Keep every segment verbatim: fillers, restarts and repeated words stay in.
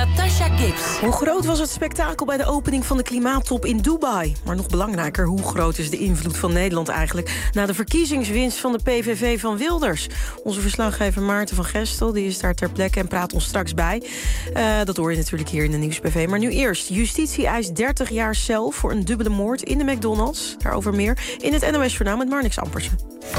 Natasha Gibbs. Hoe groot was het spektakel bij de opening van de klimaattop in Dubai? Maar nog belangrijker, hoe groot is de invloed van Nederland eigenlijk na de verkiezingswinst van de P V V van Wilders? Onze verslaggever Maarten van Gestel die is daar ter plekke en praat ons straks bij. Uh, dat hoor je natuurlijk hier in de Nieuws B V. Maar nu eerst, justitie eist dertig jaar cel voor een dubbele moord in de McDonald's. Daarover meer in het N O S-journaal met Marnix Ampersen.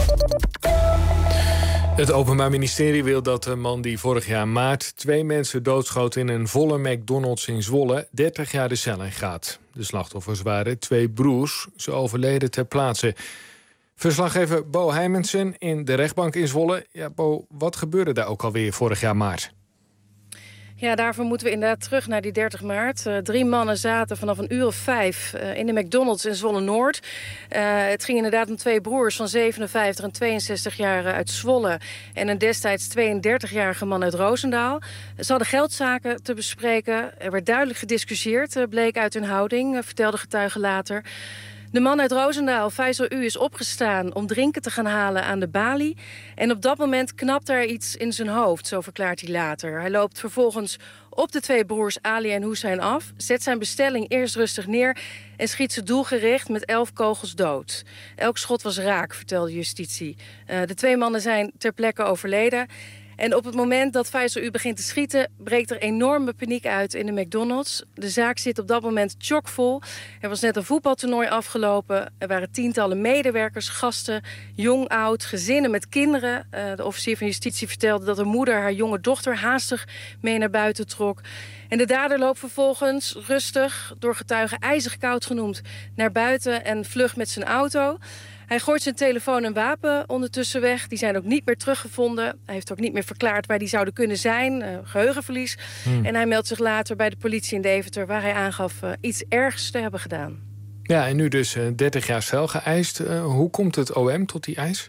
Het Openbaar Ministerie wil dat de man die vorig jaar maart twee mensen doodschoot in een volle McDonald's in Zwolle dertig jaar de cel in gaat. De slachtoffers waren twee broers. Ze overleden ter plaatse. Verslaggever Bo Heimensen in de rechtbank in Zwolle. Ja, Bo, wat gebeurde daar ook alweer vorig jaar maart? Ja, daarvoor moeten we inderdaad terug naar die dertig maart. Uh, drie mannen zaten vanaf een uur of vijf uh, in de McDonald's in Zwolle-Noord. Uh, het ging inderdaad om twee broers van zevenenvijftig en tweeënzestig jaar uit Zwolle en een destijds tweeëndertigjarige man uit Roosendaal. Ze hadden geldzaken te bespreken. Er werd duidelijk gediscussieerd, uh, bleek uit hun houding, uh, vertelde getuigen later. De man uit Roosendaal, Faisal U, is opgestaan om drinken te gaan halen aan de balie. En op dat moment knapt er iets in zijn hoofd, zo verklaart hij later. Hij loopt vervolgens op de twee broers Ali en Hussein af, zet zijn bestelling eerst rustig neer en schiet ze doelgericht met elf kogels dood. Elk schot was raak, vertelde justitie. Uh, de twee mannen zijn ter plekke overleden. En op het moment dat Faisal U begint te schieten, breekt er enorme paniek uit in de McDonald's. De zaak zit op dat moment chockvol. Er was net een voetbaltoernooi afgelopen. Er waren tientallen medewerkers, gasten, jong, oud, gezinnen met kinderen. Uh, de officier van justitie vertelde dat de moeder haar jonge dochter haastig mee naar buiten trok. En de dader loopt vervolgens rustig, door getuigen ijzig koud genoemd, naar buiten en vlucht met zijn auto. Hij gooit zijn telefoon en wapen ondertussen weg. Die zijn ook niet meer teruggevonden. Hij heeft ook niet meer verklaard waar die zouden kunnen zijn. Uh, geheugenverlies. Hmm. En hij meldt zich later bij de politie in Deventer, waar hij aangaf uh, iets ergs te hebben gedaan. Ja, en nu dus uh, dertig jaar cel geëist. Uh, hoe komt het O M tot die eis?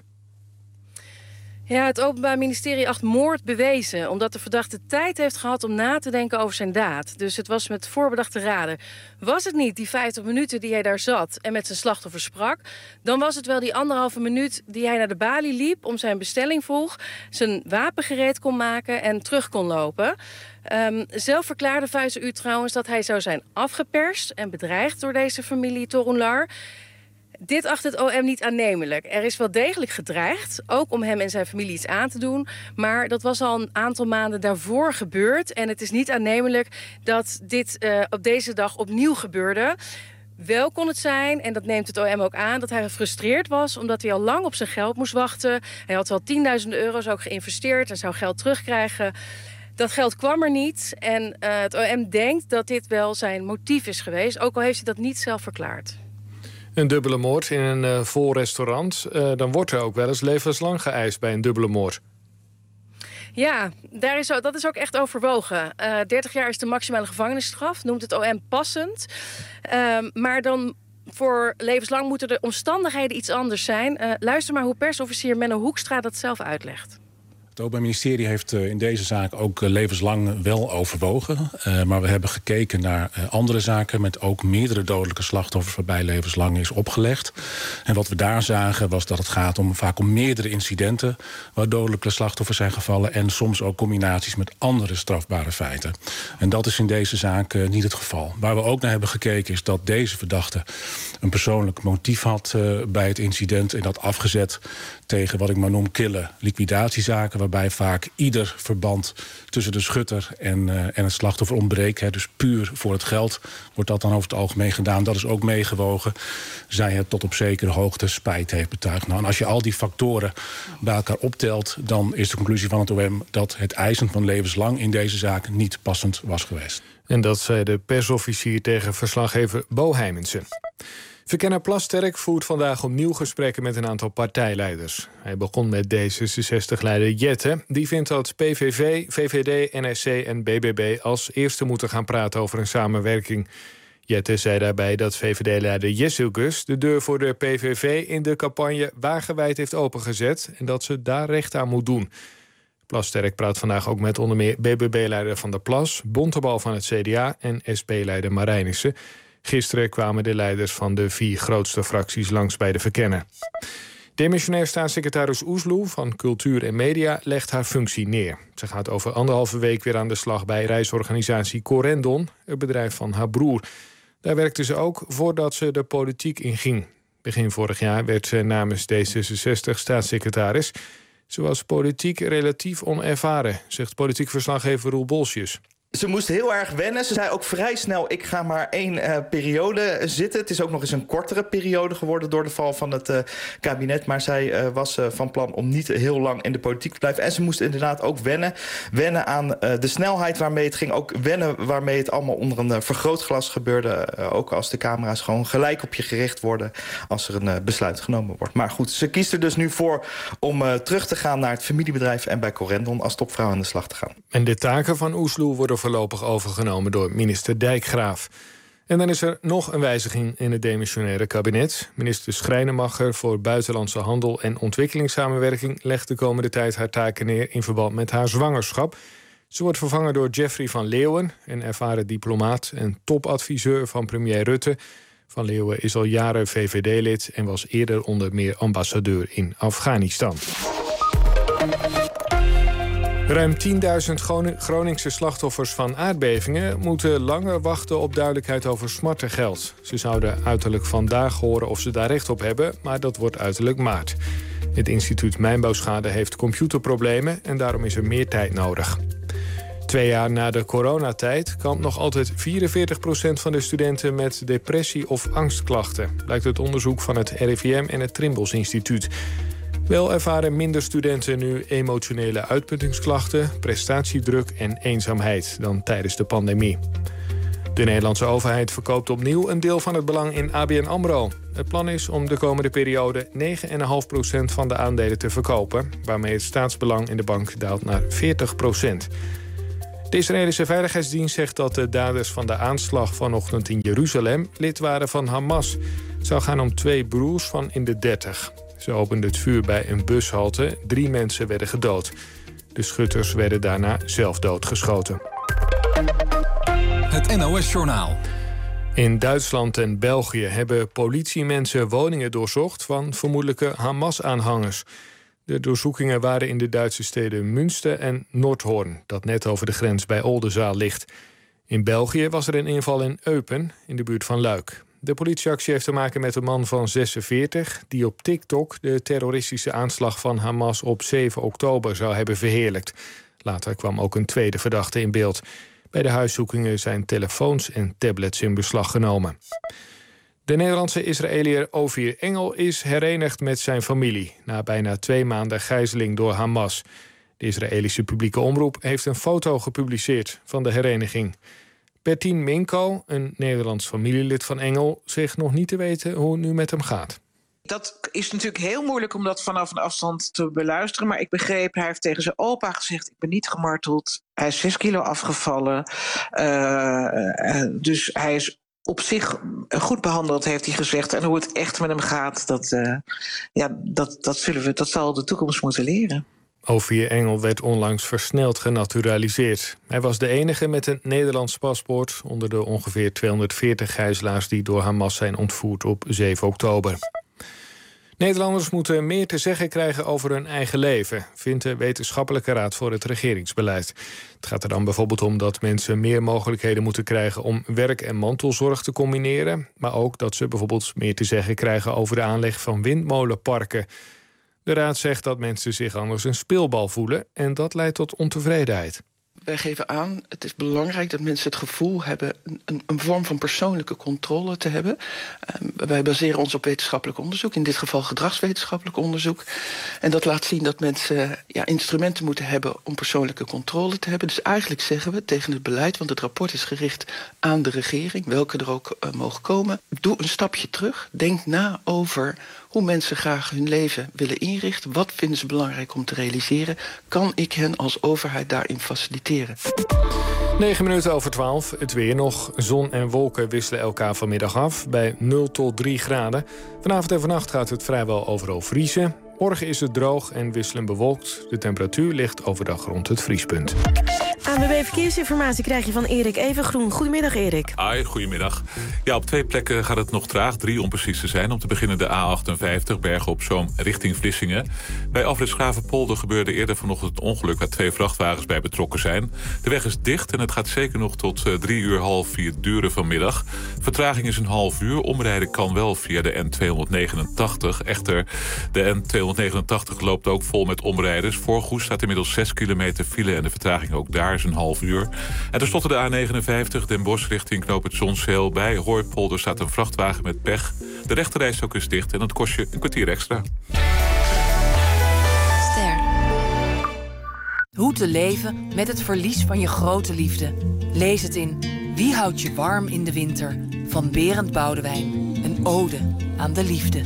Ja, het Openbaar Ministerie acht moord bewezen, omdat de verdachte tijd heeft gehad om na te denken over zijn daad. Dus het was met voorbedachte raden. Was het niet die vijftig minuten die hij daar zat en met zijn slachtoffer sprak, dan was het wel die anderhalve minuut die hij naar de balie liep om zijn bestelling vroeg, zijn wapen gereed kon maken en terug kon lopen. Um, zelf verklaarde Faisal U trouwens dat hij zou zijn afgeperst en bedreigd door deze familie Torunlar. Dit acht het O M niet aannemelijk. Er is wel degelijk gedreigd, ook om hem en zijn familie iets aan te doen. Maar dat was al een aantal maanden daarvoor gebeurd. En het is niet aannemelijk dat dit uh, op deze dag opnieuw gebeurde. Wel kon het zijn, en dat neemt het O M ook aan, dat hij gefrustreerd was omdat hij al lang op zijn geld moest wachten. Hij had al tienduizenden euro's ook geïnvesteerd en zou geld terugkrijgen. Dat geld kwam er niet en uh, het O M denkt dat dit wel zijn motief is geweest, ook al heeft hij dat niet zelf verklaard. Een dubbele moord in een uh, vol restaurant. Uh, dan wordt er ook wel eens levenslang geëist bij een dubbele moord. Ja, daar is, dat is ook echt overwogen. Uh, dertig jaar is de maximale gevangenisstraf, noemt het O M passend. Uh, maar dan voor levenslang moeten de omstandigheden iets anders zijn. Uh, luister maar hoe persofficier Menno Hoekstra dat zelf uitlegt. Het Openbaar Ministerie heeft in deze zaak ook levenslang wel overwogen. Uh, maar we hebben gekeken naar uh, andere zaken met ook meerdere dodelijke slachtoffers waarbij levenslang is opgelegd. En wat we daar zagen was dat het gaat om vaak om meerdere incidenten waar dodelijke slachtoffers zijn gevallen en soms ook combinaties met andere strafbare feiten. En dat is in deze zaak uh, niet het geval. Waar we ook naar hebben gekeken is dat deze verdachte een persoonlijk motief had uh, bij het incident en dat afgezet tegen wat ik maar noem kille liquidatiezaken, waarbij vaak ieder verband tussen de schutter en, uh, en het slachtoffer ontbreekt. Hè, dus puur voor het geld wordt dat dan over het algemeen gedaan. Dat is ook meegewogen. Zij het tot op zekere hoogte spijt heeft betuigd. Nou, en als je al die factoren bij elkaar optelt, dan is de conclusie van het O M dat het eisen van levenslang in deze zaak niet passend was geweest. En dat zei de persofficier tegen verslaggever Bo Heimensen. Verkenner Plasterk voert vandaag opnieuw gesprekken met een aantal partijleiders. Hij begon met D zesenzestig-leider Jette. Die vindt dat P V V, V V D, N S C en B B B als eerste moeten gaan praten over een samenwerking. Jette zei daarbij dat V V D-leider Jessilgus de deur voor de P V V in de campagne wagenwijd heeft opengezet en dat ze daar recht aan moet doen. Plasterk praat vandaag ook met onder meer B B B-leider Van der Plas, Bontebal van het C D A en S P-leider Marijnissen. Gisteren kwamen de leiders van de vier grootste fracties langs bij de verkenner. Demissionair staatssecretaris Oesloe van Cultuur en Media legt haar functie neer. Ze gaat over anderhalve week weer aan de slag bij reisorganisatie Corendon, het bedrijf van haar broer. Daar werkte ze ook voordat ze de politiek inging. Begin vorig jaar werd ze namens D zesenzestig staatssecretaris. Ze was politiek relatief onervaren, zegt politiek verslaggever Roel Bolsjes. Ze moest heel erg wennen. Ze zei ook vrij snel, ik ga maar één uh, periode zitten. Het is ook nog eens een kortere periode geworden door de val van het uh, kabinet. Maar zij uh, was uh, van plan om niet heel lang in de politiek te blijven. En ze moest inderdaad ook wennen. Wennen aan uh, de snelheid waarmee het ging. Ook wennen waarmee het allemaal onder een uh, vergrootglas gebeurde. Uh, ook als de camera's gewoon gelijk op je gericht worden als er een uh, besluit genomen wordt. Maar goed, ze kiest er dus nu voor om uh, terug te gaan naar het familiebedrijf en bij Corendon als topvrouw aan de slag te gaan. En de taken van Oesloe worden voorlopig overgenomen door minister Dijkgraaf. En dan is er nog een wijziging in het demissionaire kabinet. Minister Schrijnemacher voor Buitenlandse Handel en Ontwikkelingssamenwerking legt de komende tijd haar taken neer in verband met haar zwangerschap. Ze wordt vervangen door Jeffrey van Leeuwen, een ervaren diplomaat en topadviseur van premier Rutte. Van Leeuwen is al jaren V V D-lid en was eerder onder meer ambassadeur in Afghanistan. Ruim tienduizend Groningse slachtoffers van aardbevingen moeten langer wachten op duidelijkheid over smartengeld. Ze zouden uiterlijk vandaag horen of ze daar recht op hebben, maar dat wordt uiterlijk maart. Het instituut Mijnbouwschade heeft computerproblemen en daarom is er meer tijd nodig. Twee jaar na de coronatijd kampt nog altijd vierenveertig procent van de studenten met depressie of angstklachten, blijkt uit onderzoek van het R I V M en het Trimbos Instituut. Wel ervaren minder studenten nu emotionele uitputtingsklachten, prestatiedruk en eenzaamheid dan tijdens de pandemie. De Nederlandse overheid verkoopt opnieuw een deel van het belang in A B N AMRO. Het plan is om de komende periode negen komma vijf procent van de aandelen te verkopen, waarmee het staatsbelang in de bank daalt naar veertig procent. De Israëlische Veiligheidsdienst zegt dat de daders van de aanslag vanochtend in Jeruzalem lid waren van Hamas. Het zou gaan om twee broers van in de dertig. Ze openden het vuur bij een bushalte. Drie mensen werden gedood. De schutters werden daarna zelf doodgeschoten. Het N O S-journaal. In Duitsland en België hebben politiemensen woningen doorzocht van vermoedelijke Hamas-aanhangers. De doorzoekingen waren in de Duitse steden Münster en Noordhoorn, dat net over de grens bij Oldenzaal ligt. In België was er een inval in Eupen, in de buurt van Luik. De politieactie heeft te maken met een man van zesenveertig... die op TikTok de terroristische aanslag van Hamas op zeven oktober zou hebben verheerlijkt. Later kwam ook een tweede verdachte in beeld. Bij de huiszoekingen zijn telefoons en tablets in beslag genomen. De Nederlandse Israëliër Ovier Engel is herenigd met zijn familie na bijna twee maanden gijzeling door Hamas. De Israëlische publieke omroep heeft een foto gepubliceerd van de hereniging. Bertien Minko, een Nederlands familielid van Engel, zegt nog niet te weten hoe het nu met hem gaat. Dat is natuurlijk heel moeilijk om dat vanaf een afstand te beluisteren. Maar ik begreep, hij heeft tegen zijn opa gezegd, ik ben niet gemarteld. Hij is zes kilo afgevallen. Uh, dus hij is op zich goed behandeld, heeft hij gezegd. En hoe het echt met hem gaat, dat, uh, ja, dat, dat, zullen we, dat zal de toekomst moeten leren. Ovier Engel werd onlangs versneld genaturaliseerd. Hij was de enige met een Nederlands paspoort onder de ongeveer tweehonderdveertig gijzelaars die door Hamas zijn ontvoerd op zeven oktober. Nederlanders moeten meer te zeggen krijgen over hun eigen leven, vindt de Wetenschappelijke Raad voor het Regeringsbeleid. Het gaat er dan bijvoorbeeld om dat mensen meer mogelijkheden moeten krijgen om werk en mantelzorg te combineren, maar ook dat ze bijvoorbeeld meer te zeggen krijgen over de aanleg van windmolenparken. De Raad zegt dat mensen zich anders een speelbal voelen en dat leidt tot ontevredenheid. Wij geven aan, het is belangrijk dat mensen het gevoel hebben een, een vorm van persoonlijke controle te hebben. Uh, wij baseren ons op wetenschappelijk onderzoek, in dit geval gedragswetenschappelijk onderzoek. En dat laat zien dat mensen ja, instrumenten moeten hebben om persoonlijke controle te hebben. Dus eigenlijk zeggen we tegen het beleid, want het rapport is gericht aan de regering, welke er ook uh, mogen komen. Doe een stapje terug, denk na over hoe mensen graag hun leven willen inrichten. Wat vinden ze belangrijk om te realiseren? Kan ik hen als overheid daarin faciliteren? negen minuten over twaalf, het weer nog. Zon en wolken wisselen elkaar vanmiddag af bij nul tot drie graden. Vanavond en vannacht gaat het vrijwel overal vriezen. Morgen is het droog en wisselend bewolkt. De temperatuur ligt overdag rond het vriespunt. A N W B Verkeersinformatie krijg je van Erik Evengroen. Goedemiddag, Erik. Hoi, goedemiddag. Ja, op twee plekken gaat het nog traag, drie om precies te zijn. Om te beginnen de A achtenvijftig, Bergen op Zoom, richting Vlissingen. Bij afrit Schavenpolder gebeurde eerder vanochtend een ongeluk waar twee vrachtwagens bij betrokken zijn. De weg is dicht en het gaat zeker nog tot uh, drie uur, half vier duren vanmiddag. Vertraging is een half uur. Omrijden kan wel via de N tweehonderdnegenentachtig. Echter, de N tweehonderdnegenentachtig loopt ook vol met omrijders. Voor Goes staat inmiddels zes kilometer file en de vertraging ook daar is een half uur. En tenslotte de A negenenvijftig, Den Bosch richting Knoop het Zonsheel. Bij Hooipolder staat een vrachtwagen met pech. De rechterrijstrook is dicht en dat kost je een kwartier extra. Ster. Hoe te leven met het verlies van je grote liefde. Lees het in Wie houdt je warm in de winter? Van Berend Boudewijn. Een ode aan de liefde.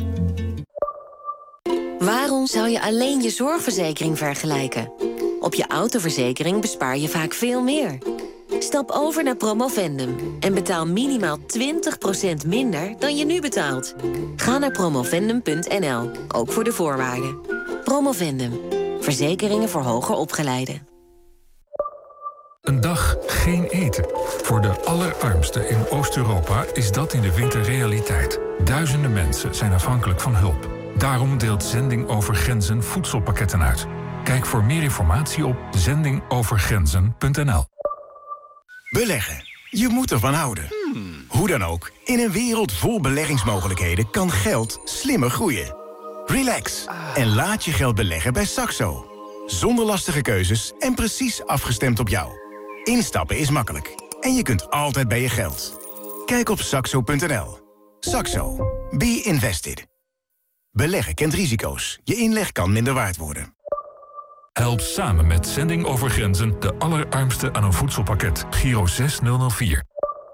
Waarom zou je alleen je zorgverzekering vergelijken? Op je autoverzekering bespaar je vaak veel meer. Stap over naar Promovendum en betaal minimaal twintig procent minder dan je nu betaalt. Ga naar promovendum punt n l, ook voor de voorwaarden. Promovendum, verzekeringen voor hoger opgeleiden. Een dag geen eten. Voor de allerarmsten in Oost-Europa is dat in de winter realiteit. Duizenden mensen zijn afhankelijk van hulp. Daarom deelt Zending Over Grenzen voedselpakketten uit. Kijk voor meer informatie op zending over grenzen punt n l. Beleggen. Je moet ervan houden. Hmm. Hoe dan ook, in een wereld vol beleggingsmogelijkheden kan geld slimmer groeien. Relax ah. en laat je geld beleggen bij Saxo. Zonder lastige keuzes en precies afgestemd op jou. Instappen is makkelijk en je kunt altijd bij je geld. Kijk op saxo punt n l. Saxo. Be invested. Beleggen kent risico's. Je inleg kan minder waard worden. Help samen met Zending Over Grenzen de allerarmsten aan een voedselpakket. Giro zes nul nul vier.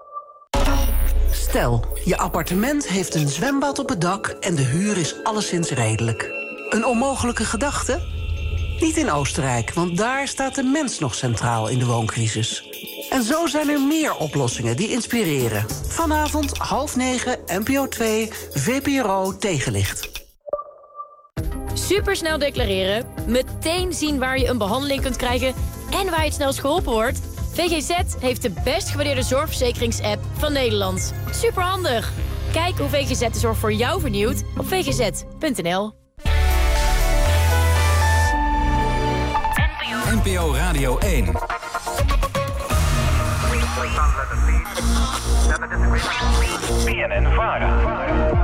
Stel, je appartement heeft een zwembad op het dak en de huur is alleszins redelijk. Een onmogelijke gedachte? Niet in Oostenrijk, want daar staat de mens nog centraal in de wooncrisis. En zo zijn er meer oplossingen die inspireren. Vanavond half negen, N P O twee, V P R O Tegenlicht. Supersnel declareren, meteen zien waar je een behandeling kunt krijgen en waar je het snelst geholpen wordt. V G Z heeft de best gewaardeerde zorgverzekerings-app van Nederland. Superhandig! Kijk hoe V G Z de zorg voor jou vernieuwt op v g z punt n l. N P O Radio één. B N N Vara.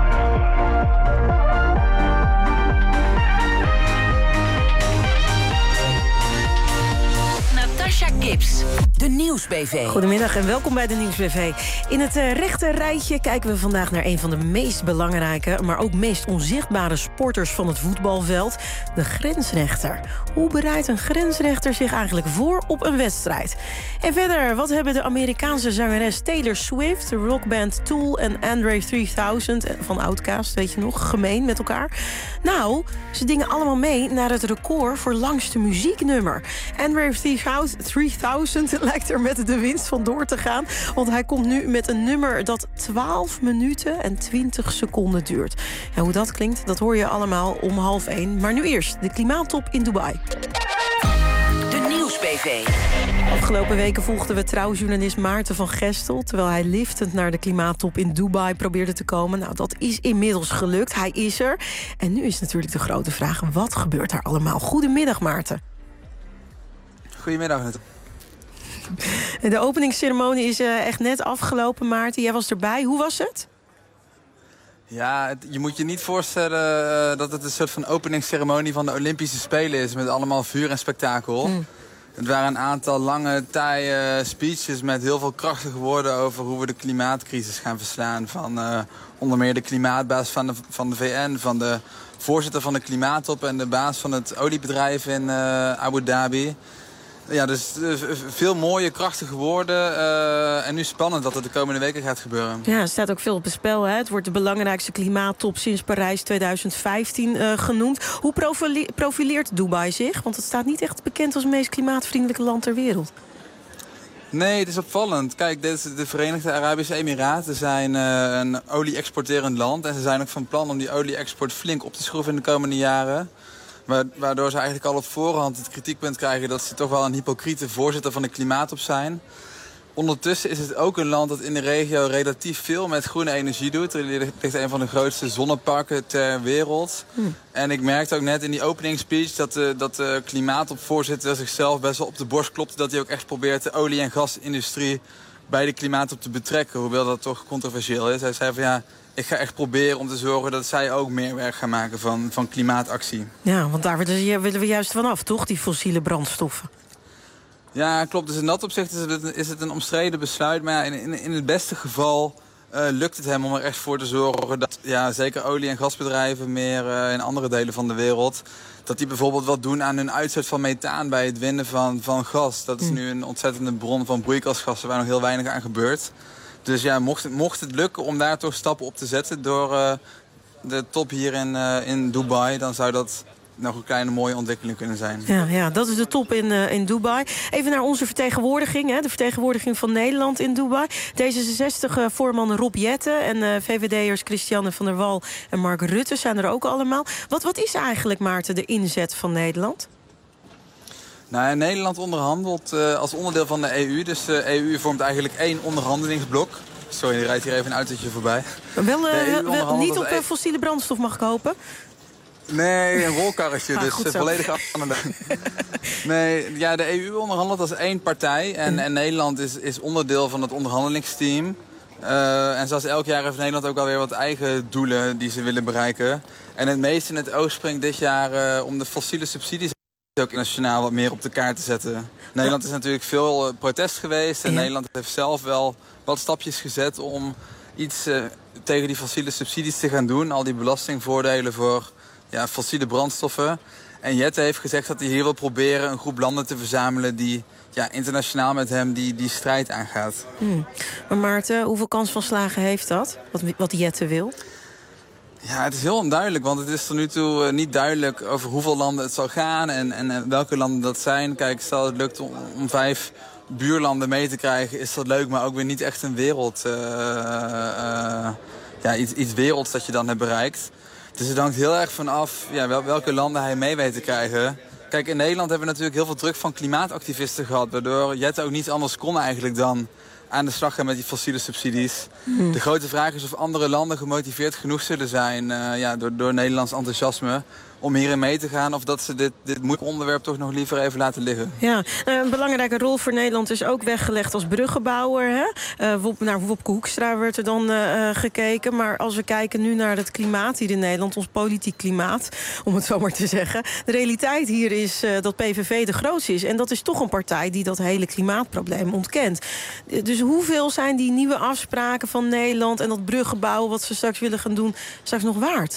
Natasha Gibbs, de Nieuws-B V. Goedemiddag en welkom bij de Nieuws-B V. In het uh, rechter rijtje kijken we vandaag naar een van de meest belangrijke, maar ook meest onzichtbare sporters van het voetbalveld, de grensrechter. Hoe bereidt een grensrechter zich eigenlijk voor op een wedstrijd? En verder, wat hebben de Amerikaanse zangeres Taylor Swift, de rockband Tool en Andre driehonderd van Outkast, weet je nog, gemeen met elkaar? Nou, ze dingen allemaal mee naar het record voor langste muzieknummer. Andre driehonderd lijkt er met de winst vandoor te gaan, want hij komt nu met een nummer dat twaalf minuten en twintig seconden duurt. Ja, hoe dat klinkt, dat hoor je allemaal om half één. Maar nu eerst de klimaattop in Dubai. De Nieuws-B V. Afgelopen weken volgden we trouwjournalist Maarten van Gestel, terwijl hij liftend naar de klimaattop in Dubai probeerde te komen. Nou, dat is inmiddels gelukt. Hij is er. En nu is natuurlijk de grote vraag, wat gebeurt er allemaal? Goedemiddag, Maarten. Goedemiddag. De openingsceremonie is uh, echt net afgelopen, Maarten. Jij was erbij. Hoe was het? Ja, het, je moet je niet voorstellen uh, dat het een soort van openingsceremonie van de Olympische Spelen is, met allemaal vuur en spektakel. Mm. Het waren een aantal lange, taaie speeches met heel veel krachtige woorden over hoe we de klimaatcrisis gaan verslaan. Van uh, onder meer de klimaatbaas van de, van de V N, van de voorzitter van de klimaattop en de baas van het oliebedrijf in uh, Abu Dhabi. Ja, dus uh, veel mooie, krachtige woorden. Uh, en nu spannend wat er de komende weken gaat gebeuren. Ja, er staat ook veel op het spel. Hè? Het wordt de belangrijkste klimaattop sinds Parijs tweeduizend vijftien uh, genoemd. Hoe profile- profileert Dubai zich? Want het staat niet echt bekend als het meest klimaatvriendelijke land ter wereld. Nee, het is opvallend. Kijk, dit is de Verenigde Arabische Emiraten zijn uh, een olie-exporterend land. En ze zijn ook van plan om die olie-export flink op te schroeven in de komende jaren. Waardoor ze eigenlijk al op voorhand het kritiekpunt krijgen dat ze toch wel een hypocriete voorzitter van de Klimaatop zijn. Ondertussen is het ook een land dat in de regio relatief veel met groene energie doet. Er ligt een van de grootste zonneparken ter wereld. Hm. En ik merkte ook net in die openingsspeech dat de, dat de Klimaatop-voorzitter zichzelf best wel op de borst klopte. Dat hij ook echt probeert de olie- en gasindustrie bij de Klimaatop te betrekken. Hoewel dat toch controversieel is. Hij zei van ja, ik ga echt proberen om te zorgen dat zij ook meer werk gaan maken van, van klimaatactie. Ja, want daar willen we juist vanaf, toch? Die fossiele brandstoffen. Ja, klopt. Dus in dat opzicht is het, is het een omstreden besluit. Maar ja, in, in, in het beste geval uh, lukt het hem om er echt voor te zorgen dat ja, zeker olie- en gasbedrijven meer uh, in andere delen van de wereld, dat die bijvoorbeeld wat doen aan hun uitstoot van methaan bij het winnen van, van gas. Dat is nu een ontzettende bron van broeikasgassen waar nog heel weinig aan gebeurt. Dus ja, mocht het, mocht het lukken om daar toch stappen op te zetten door uh, de top hier in, uh, in Dubai, dan zou dat nog een kleine mooie ontwikkeling kunnen zijn. Ja, ja, dat is de top in, uh, in Dubai. Even naar onze vertegenwoordiging, hè, de vertegenwoordiging van Nederland in Dubai. D zesenzestig-voorman Rob Jetten en uh, V V D'ers Christiane van der Wal en Mark Rutte zijn er ook allemaal. Wat, wat is eigenlijk, Maarten, de inzet van Nederland? Nou, Nederland onderhandelt uh, als onderdeel van de E U. Dus de E U vormt eigenlijk één onderhandelingsblok. Sorry, er rijdt hier even een autootje voorbij. Wel, uh, wel niet op uh, fossiele brandstof, mag ik hopen? Nee, een rolkarretje, ah, dus volledig af aan de Nee, ja, de E U onderhandelt als één partij. En, en Nederland is, is onderdeel van het onderhandelingsteam. Uh, en zoals elk jaar heeft Nederland ook alweer wat eigen doelen die ze willen bereiken. En het meest in het oog springt dit jaar uh, om de fossiele subsidies ook internationaal wat meer op de kaart te zetten. Nederland is natuurlijk veel uh, protest geweest. En ja. Nederland heeft zelf wel wat stapjes gezet om iets uh, tegen die fossiele subsidies te gaan doen. Al die belastingvoordelen voor ja, fossiele brandstoffen. En Jette heeft gezegd dat hij hier wil proberen een groep landen te verzamelen die ja, internationaal met hem die, die strijd aangaat. Hmm. Maar Maarten, hoeveel kans van slagen heeft dat? Wat, wat Jette wil? Ja, het is heel onduidelijk, want het is tot nu toe uh, niet duidelijk over hoeveel landen het zal gaan en, en uh, welke landen dat zijn. Kijk, stel het lukt om, om vijf buurlanden mee te krijgen, is dat leuk, maar ook weer niet echt een wereld, uh, uh, ja, iets, iets werelds dat je dan hebt bereikt. Dus het hangt heel erg vanaf ja, wel, welke landen hij mee weet te krijgen. Kijk, in Nederland hebben we natuurlijk heel veel druk van klimaatactivisten gehad, waardoor Jette ook niets anders kon eigenlijk dan aan de slag gaan met die fossiele subsidies. Hmm. De grote vraag is of andere landen gemotiveerd genoeg zullen zijn uh, ja, door, door Nederlands enthousiasme om hierin mee te gaan, of dat ze dit, dit moeilijke onderwerp toch nog liever even laten liggen. Ja, een belangrijke rol voor Nederland is ook weggelegd als bruggenbouwer. Hè? Uh, Wop, naar Wopke Hoekstra werd er dan uh, gekeken. Maar als we kijken nu naar het klimaat hier in Nederland, ons politiek klimaat, om het zo maar te zeggen. De realiteit hier is uh, dat P V V de grootste is. En dat is toch een partij die dat hele klimaatprobleem ontkent. Dus hoeveel zijn die nieuwe afspraken van Nederland en dat bruggenbouwen wat ze straks willen gaan doen, straks nog waard?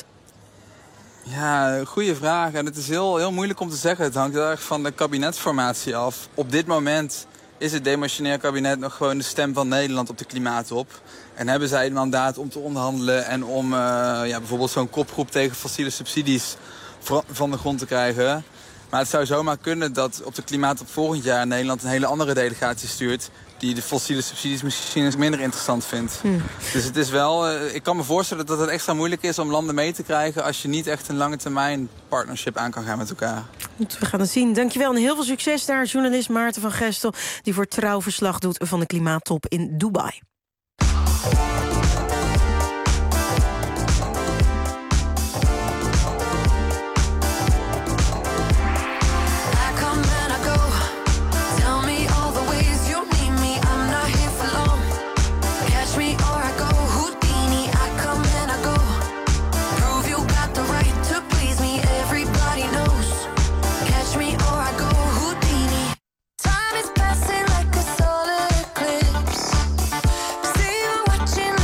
Ja, goede vraag. En het is heel, heel moeilijk om te zeggen. Het hangt heel erg van de kabinetsformatie af. Op dit moment is het demissionair kabinet nog gewoon de stem van Nederland op de klimaatop. En hebben zij het mandaat om te onderhandelen en om uh, ja, bijvoorbeeld zo'n kopgroep tegen fossiele subsidies van de grond te krijgen. Maar het zou zomaar kunnen dat op de klimaatop volgend jaar Nederland een hele andere delegatie stuurt die de fossiele subsidies misschien eens minder interessant vindt. Hmm. Dus het is wel, uh, ik kan me voorstellen dat het extra moeilijk is om landen mee te krijgen als je niet echt een lange termijn partnership aan kan gaan met elkaar. Goed, we gaan het zien. Dankjewel en heel veel succes daar, journalist Maarten van Gestel, die voor Trouw verslag doet van de klimaattop in Dubai. Time is passing like a solar eclipse. See you watching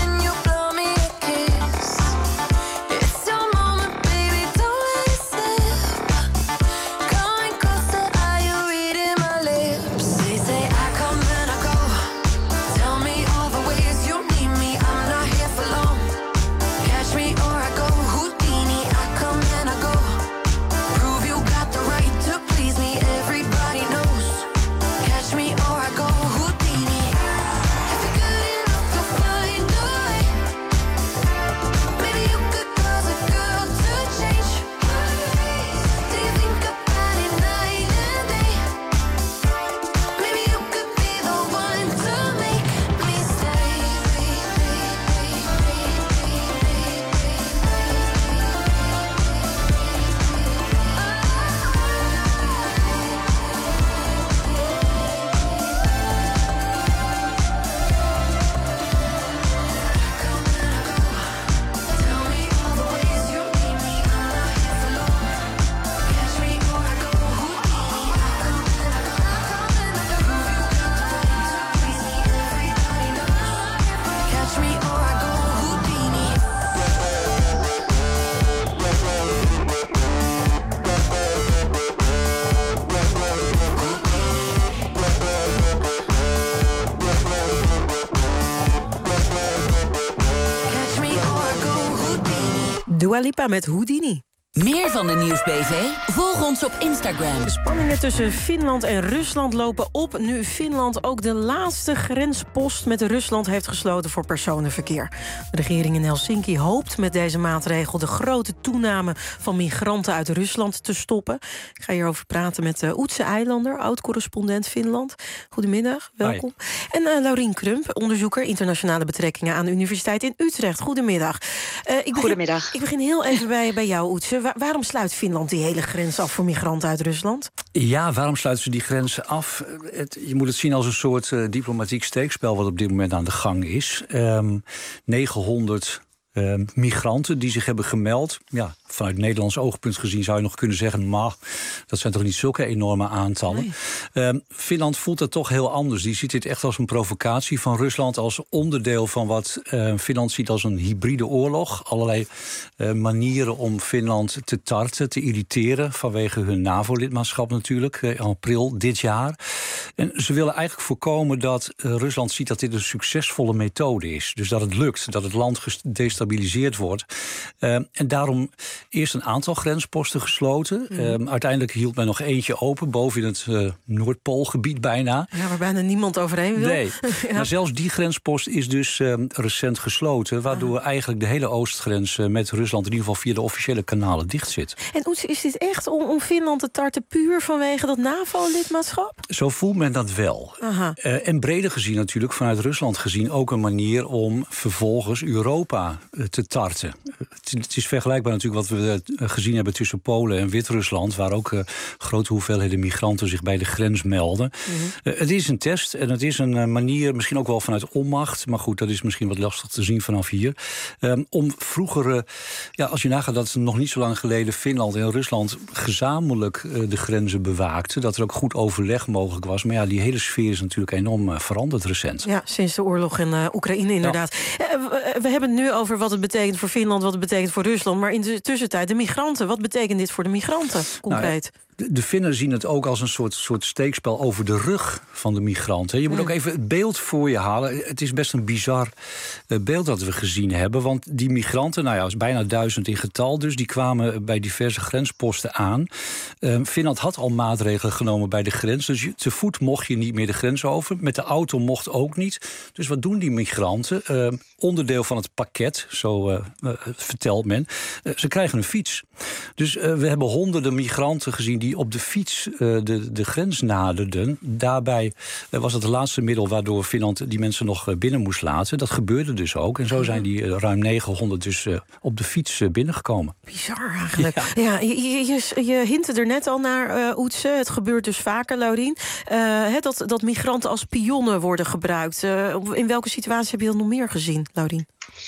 Dua Lipa met Houdini. Meer van de Nieuws-B V? Volg ons op Instagram. De spanningen tussen Finland en Rusland lopen op... nu Finland ook de laatste grenspost met Rusland heeft gesloten voor personenverkeer. De regering in Helsinki hoopt met deze maatregel... de grote toename van migranten uit Rusland te stoppen. Ik ga hierover praten met uh, Oetse Eilander, oud-correspondent Finland. Goedemiddag, welkom. Hi. En uh, Laurien Krump, onderzoeker internationale betrekkingen... aan de Universiteit in Utrecht. Goedemiddag. Uh, ik begin, Goedemiddag. Ik begin heel even bij, bij jou, Oetse. Waar, waarom sluit Finland die hele grens af voor migranten uit Rusland? Ja, waarom sluiten ze die grens af? Het, je moet het zien als een soort uh, diplomatiek steekspel... wat op dit moment aan de gang is. Um, negenhonderd uh, migranten die zich hebben gemeld. Ja, vanuit Nederlands oogpunt gezien zou je nog kunnen zeggen... maar dat zijn toch niet zulke enorme aantallen. Nee. Um, Finland voelt dat toch heel anders. Die ziet dit echt als een provocatie van Rusland... als onderdeel van wat uh, Finland ziet als een hybride oorlog. Allerlei uh, manieren om Finland te tarten, te irriteren... vanwege hun NAVO-lidmaatschap natuurlijk, uh, in april dit jaar. En ze willen eigenlijk voorkomen dat uh, Rusland ziet... dat dit een succesvolle methode is. Dus dat het lukt, dat het land gedestabiliseerd wordt. Uh, en daarom... Eerst een aantal grensposten gesloten. Mm. Um, uiteindelijk hield men nog eentje open, boven in het uh, Noordpoolgebied bijna. Ja, waar bijna niemand overheen wil. Nee, ja. Maar zelfs die grenspost is dus um, recent gesloten... waardoor ah. eigenlijk de hele oostgrens uh, met Rusland... in ieder geval via de officiële kanalen dicht zit. En Oetse, is dit echt om, om Finland te tarten puur vanwege dat NAVO-lidmaatschap? Zo voelt men dat wel. Uh, en breder gezien natuurlijk, vanuit Rusland gezien... ook een manier om vervolgens Europa uh, te tarten. Uh, het, het is vergelijkbaar natuurlijk wat we gezien hebben tussen Polen en Wit-Rusland... waar ook uh, grote hoeveelheden migranten zich bij de grens melden. Mm-hmm. Uh, het is een test en het is een uh, manier, misschien ook wel vanuit onmacht... maar goed, dat is misschien wat lastig te zien vanaf hier... Um, om vroegere, ja, als je nagaat dat nog niet zo lang geleden... Finland en Rusland gezamenlijk uh, de grenzen bewaakten... dat er ook goed overleg mogelijk was. Maar ja, die hele sfeer is natuurlijk enorm uh, veranderd recent. Ja, sinds de oorlog in uh, Oekraïne inderdaad. Ja. Uh, we, we hebben het nu over wat het betekent voor Finland... wat het betekent voor Rusland, maar in de tussentijd de migranten. Wat betekent dit voor de migranten, concreet? Nou, de, de Finnen zien het ook als een soort, soort steekspel over de rug van de migranten. Je moet mm. ook even het beeld voor je halen. Het is best een bizar uh, beeld dat we gezien hebben. Want die migranten, nou ja, is bijna duizend in getal dus... die kwamen bij diverse grensposten aan. Uh, Finland had al maatregelen genomen bij de grens. Dus je, te voet mocht je niet meer de grens over. Met de auto mocht ook niet. Dus wat doen die migranten? Uh, onderdeel van het pakket, zo uh, uh, vertelt men. Uh, ze krijgen een fiets. Dus uh, we hebben honderden migranten gezien... die op de fiets uh, de, de grens naderden. Daarbij uh, was het het laatste middel... waardoor Finland die mensen nog uh, binnen moest laten. Dat gebeurde dus ook. En zo zijn die uh, ruim negenhonderd dus uh, op de fiets uh, binnengekomen. Bizar eigenlijk. Ja, ja je, je, je hintte er net al naar, uh, Oetse. Het gebeurt dus vaker, Laurien. Uh, he, dat, dat migranten als pionnen worden gebruikt. Uh, in welke situatie heb je dat nog meer gezien, Laurien?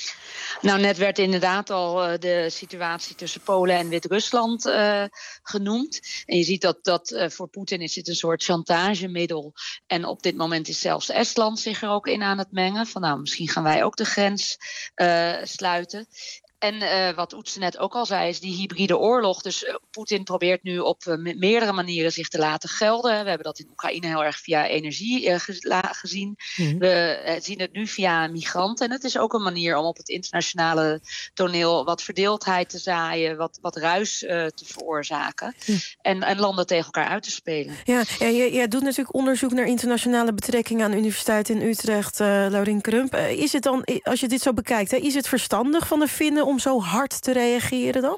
Nou, net werd inderdaad al uh, de situatie tussen Polen en Wit-Rusland uh, genoemd. En je ziet dat, dat uh, voor Poetin is dit een soort chantagemiddel. En op dit moment is zelfs Estland zich er ook in aan het mengen. Van nou, misschien gaan wij ook de grens uh, sluiten. En uh, wat Oetse net ook al zei, is die hybride oorlog. Dus uh, Poetin probeert nu op uh, meerdere manieren zich te laten gelden. We hebben dat in Oekraïne heel erg via energie uh, gezien. Mm-hmm. We uh, zien het nu via migranten. En het is ook een manier om op het internationale toneel wat verdeeldheid te zaaien, wat, wat ruis uh, te veroorzaken. Mm. En, en landen tegen elkaar uit te spelen. Ja, ja jij, jij doet natuurlijk onderzoek naar internationale betrekkingen aan de Universiteit in Utrecht, uh, Laurien Krump. Uh, is het dan, als je dit zo bekijkt, hè, is het verstandig van de Finnen om zo hard te reageren dan?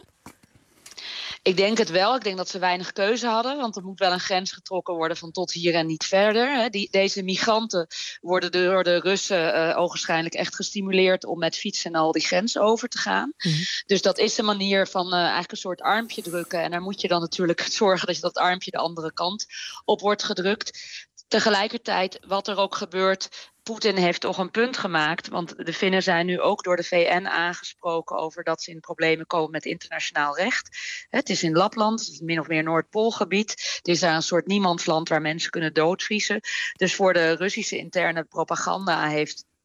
Ik denk het wel. Ik denk dat ze weinig keuze hadden. Want er moet wel een grens getrokken worden van tot hier en niet verder. Die, deze migranten worden door de Russen uh, ogenschijnlijk echt gestimuleerd om met fietsen en al die grens over te gaan. Mm-hmm. Dus dat is een manier van uh, eigenlijk een soort armpje drukken. En daar moet je dan natuurlijk zorgen dat je dat armpje de andere kant op wordt gedrukt. Tegelijkertijd, wat er ook gebeurt, Poetin heeft toch een punt gemaakt. Want de Finnen zijn nu ook door de V N aangesproken over dat ze in problemen komen met internationaal recht. Het is in Lapland, het is min of meer Noordpoolgebied. Het is daar een soort niemandsland waar mensen kunnen doodvriezen. Dus voor de Russische interne propaganda heeft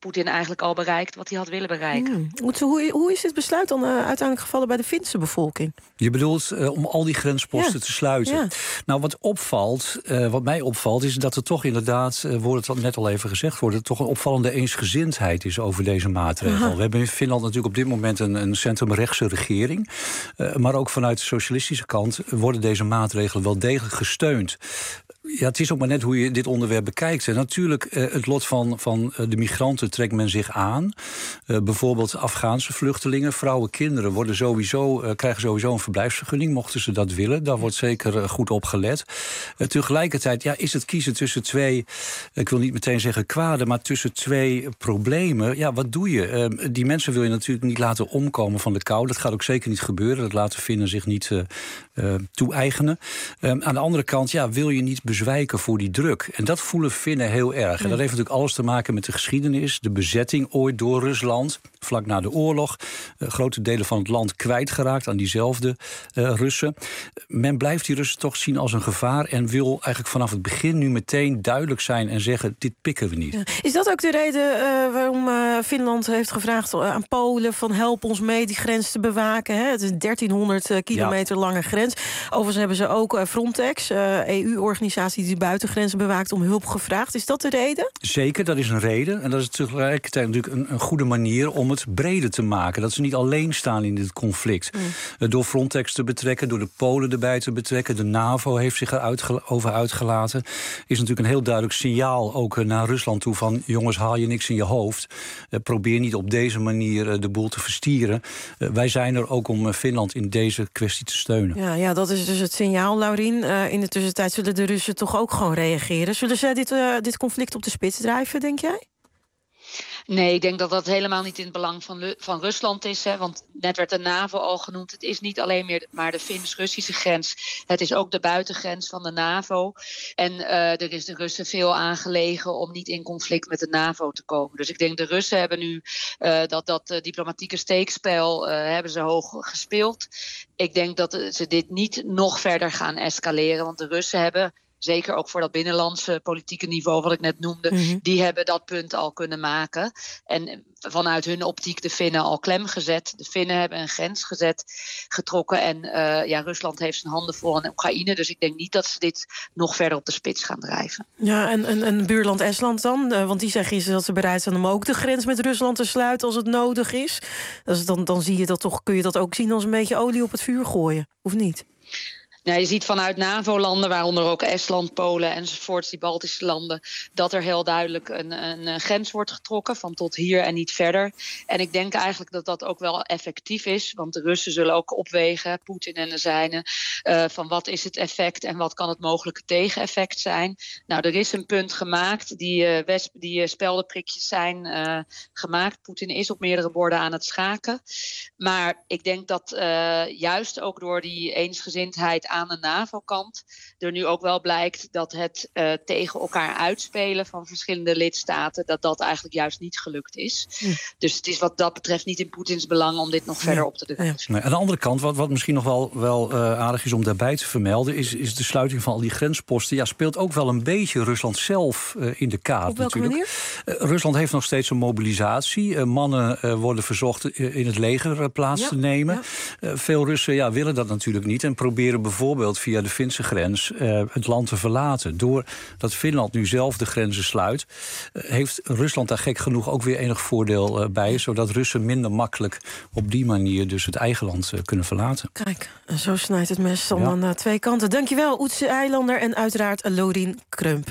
Poetin eigenlijk al bereikt wat hij had willen bereiken. Hmm. Hoe, hoe is dit besluit dan uh, uiteindelijk gevallen bij de Finse bevolking? Je bedoelt uh, om al die grensposten ja. te sluiten. Ja. Nou, wat opvalt, uh, wat mij opvalt, is dat er toch inderdaad, uh, wordt het net al even gezegd, wordt er toch een opvallende eensgezindheid is over deze maatregel. Aha. We hebben in Finland natuurlijk op dit moment een, een centrumrechtse regering. Uh, maar ook vanuit de socialistische kant worden deze maatregelen wel degelijk gesteund. Ja, het is ook maar net hoe je dit onderwerp bekijkt. En natuurlijk, uh, het lot van, van uh, de migranten trekt men zich aan. Uh, bijvoorbeeld Afghaanse vluchtelingen, vrouwen, kinderen worden sowieso, uh, krijgen sowieso een verblijfsvergunning, mochten ze dat willen. Daar wordt zeker uh, goed op gelet. Uh, tegelijkertijd ja, is het kiezen tussen twee, ik wil niet meteen zeggen kwade, maar tussen twee problemen. Ja, wat doe je? Uh, die mensen wil je natuurlijk niet laten omkomen van de kou. Dat gaat ook zeker niet gebeuren. Dat laten Finnen zich niet uh, uh, toe-eigenen. Uh, aan de andere kant, ja, wil je niet bezwijken voor die druk. En dat voelen Finnen heel erg. En dat heeft natuurlijk alles te maken met de geschiedenis, de bezetting ooit door Rusland, vlak na de oorlog. Uh, grote delen van het land kwijtgeraakt aan diezelfde uh, Russen. Men blijft die Russen toch zien als een gevaar en wil eigenlijk vanaf het begin nu meteen duidelijk zijn en zeggen, dit pikken we niet. Ja. Is dat ook de reden uh, waarom uh, Finland heeft gevraagd aan Polen van help ons mee die grens te bewaken? Hè? Het is een dertienhonderd uh, kilometer ja. lange grens. Overigens hebben ze ook uh, Frontex, uh, E U-organisatie die de buitengrenzen bewaakt, om hulp gevraagd. Is dat de reden? Zeker, dat is een reden. En dat is tegelijkertijd natuurlijk een, een goede manier om het breder te maken. Dat ze niet alleen staan in dit conflict. Mm. Door Frontex te betrekken, door de Polen erbij te betrekken. De NAVO heeft zich erover uitgelaten. Is natuurlijk een heel duidelijk signaal ook naar Rusland toe van, jongens, haal je niks in je hoofd. Uh, probeer niet op deze manier uh, de boel te verstieren. Uh, wij zijn er ook om uh, Finland in deze kwestie te steunen. Ja, ja, dat is dus het signaal, Laurien. Uh, in de tussentijd zullen de Russen toch ook gewoon reageren. Zullen zij dit, uh, dit conflict op de spits drijven, denk jij? Nee, ik denk dat dat helemaal niet in het belang van, van Rusland is. Hè, want net werd de NAVO al genoemd. Het is niet alleen meer maar de Fins-Russische grens. Het is ook de buitengrens van de NAVO. En uh, er is de Russen veel aangelegen om niet in conflict met de NAVO te komen. Dus ik denk de Russen hebben nu uh, dat, dat uh, diplomatieke steekspel uh, hebben ze hoog gespeeld. Ik denk dat uh, ze dit niet nog verder gaan escaleren. Want de Russen hebben, zeker ook voor dat binnenlandse politieke niveau wat ik net noemde, mm-hmm. die hebben dat punt al kunnen maken. En vanuit hun optiek de Finnen al klem gezet. De Finnen hebben een grens gezet, getrokken. En uh, ja, Rusland heeft zijn handen vol aan Oekraïne. Dus ik denk niet dat ze dit nog verder op de spits gaan drijven. Ja, en, en, en buurland Estland dan? Uh, want die zeggen dat ze bereid zijn om ook de grens met Rusland te sluiten als het nodig is. Dus dan, dan zie je dat toch, kun je dat ook zien als een beetje olie op het vuur gooien, of niet? Nou, je ziet vanuit NAVO-landen, waaronder ook Estland, Polen enzovoorts, die Baltische landen, dat er heel duidelijk een, een grens wordt getrokken van tot hier en niet verder. En ik denk eigenlijk dat dat ook wel effectief is, want de Russen zullen ook opwegen, Poetin en de zijnen, uh, van wat is het effect en wat kan het mogelijke tegeneffect zijn. Nou, er is een punt gemaakt, die, uh, wesp, die uh, speldenprikjes zijn uh, gemaakt. Poetin is op meerdere borden aan het schaken. Maar ik denk dat uh, juist ook door die eensgezindheid aan de NAVO-kant er nu ook wel blijkt dat het uh, tegen elkaar uitspelen van verschillende lidstaten, dat dat eigenlijk juist niet gelukt is. Ja. Dus het is wat dat betreft niet in Poetins belang om dit nog ja. verder op te drijven. Ja. Nee, aan de andere kant, wat, wat misschien nog wel, wel uh, aardig is om daarbij te vermelden, is, is de sluiting van al die grensposten. Ja, speelt ook wel een beetje Rusland zelf uh, in de kaart. Op welke natuurlijk. manier? Uh, Rusland heeft nog steeds een mobilisatie. Uh, mannen uh, worden verzocht uh, in het leger uh, plaats ja. te nemen. Ja. Uh, veel Russen ja, willen dat natuurlijk niet en proberen bijvoorbeeld via de Finse grens uh, het land te verlaten. Doordat Finland nu zelf de grenzen sluit, uh, heeft Rusland daar gek genoeg ook weer enig voordeel uh, bij, zodat Russen minder makkelijk op die manier dus het eigen land uh, kunnen verlaten. Kijk, zo snijdt het mes dan ja. aan uh, twee kanten. Dankjewel, Oetse Eilander en uiteraard Laurien Krump.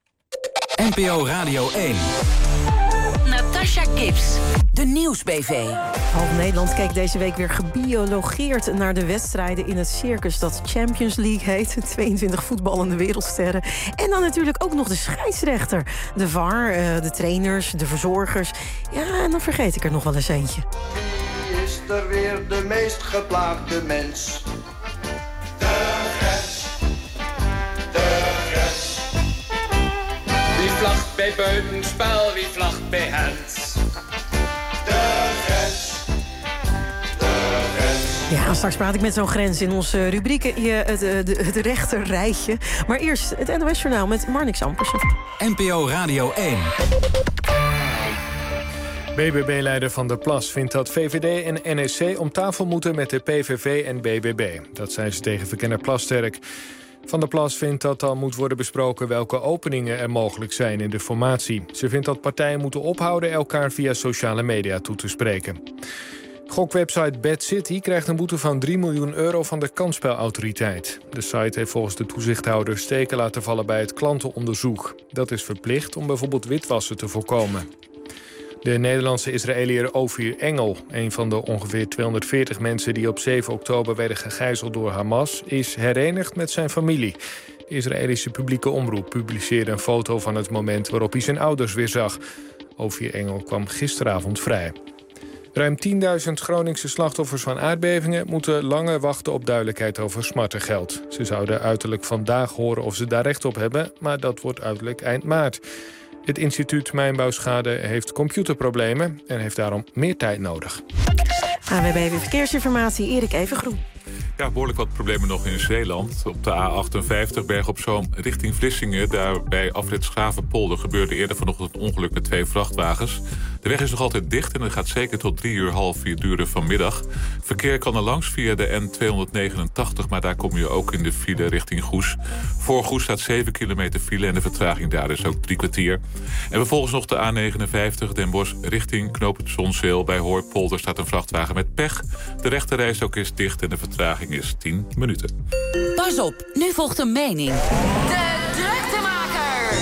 N P O Radio één. Natasha Gibbs, de Nieuws-B V. Half Nederland keek deze week weer gebiologeerd naar de wedstrijden in het circus dat Champions League heet. tweeëntwintig voetballende wereldsterren. En dan natuurlijk ook nog de scheidsrechter. De V A R, de trainers, de verzorgers. Ja, en dan vergeet ik er nog wel eens eentje. Wie is er weer de meest geplaagde mens? De grens. De grens. Wie vlagt bij buitenspel, wie vlagt bij hands? De grens. De grens. Ja, straks praat ik met zo'n grens in onze rubrieken, het, het, het rechter rijtje. Maar eerst het N O S-journaal met Marnix Ampersen. N P O Radio één. B B B-leider Van der Plas vindt dat V V D en N S C om tafel moeten met de P V V en B B B. Dat zei ze tegen verkenner Plasterk. Van der Plas vindt dat dan moet worden besproken welke openingen er mogelijk zijn in de formatie. Ze vindt dat partijen moeten ophouden elkaar via sociale media toe te spreken. Gokwebsite Bad City krijgt een boete van drie miljoen euro van de kansspelautoriteit. De site heeft volgens de toezichthouder steken laten vallen bij het klantenonderzoek. Dat is verplicht om bijvoorbeeld witwassen te voorkomen. De Nederlandse Israëliër Ofir Engel, een van de ongeveer tweehonderdveertig mensen die op zeven oktober werden gegijzeld door Hamas, is herenigd met zijn familie. De Israëlische publieke omroep publiceerde een foto van het moment waarop hij zijn ouders weer zag. Ofir Engel kwam gisteravond vrij. Ruim tienduizend Groningse slachtoffers van aardbevingen moeten langer wachten op duidelijkheid over smartengeld. Ze zouden uiterlijk vandaag horen of ze daar recht op hebben, maar dat wordt uiterlijk eind maart. Het instituut Mijnbouwschade heeft computerproblemen en heeft daarom meer tijd nodig. A W B Verkeersinformatie, Erik Evengroen. Ja, behoorlijk wat problemen nog in Zeeland. Op de A achtenvijftig Berg op Zoom richting Vlissingen. Daar bij afrit Schavenpolder gebeurde eerder vanochtend een ongeluk met twee vrachtwagens. De weg is nog altijd dicht en het gaat zeker tot drie uur half vier duren vanmiddag. Verkeer kan er langs via de N tweehonderdnegenentachtig, maar daar kom je ook in de file richting Goes. Voor Goes staat zeven kilometer file en de vertraging daar is ook drie kwartier. En vervolgens nog de A negenenvijftig Den Bosch richting knooppunt Zonzeel. Bij Hooipolder staat een vrachtwagen met pech. De rechterrijstok is dicht en de vertraging is tien minuten. Pas op, nu volgt een mening. De Druktemaker!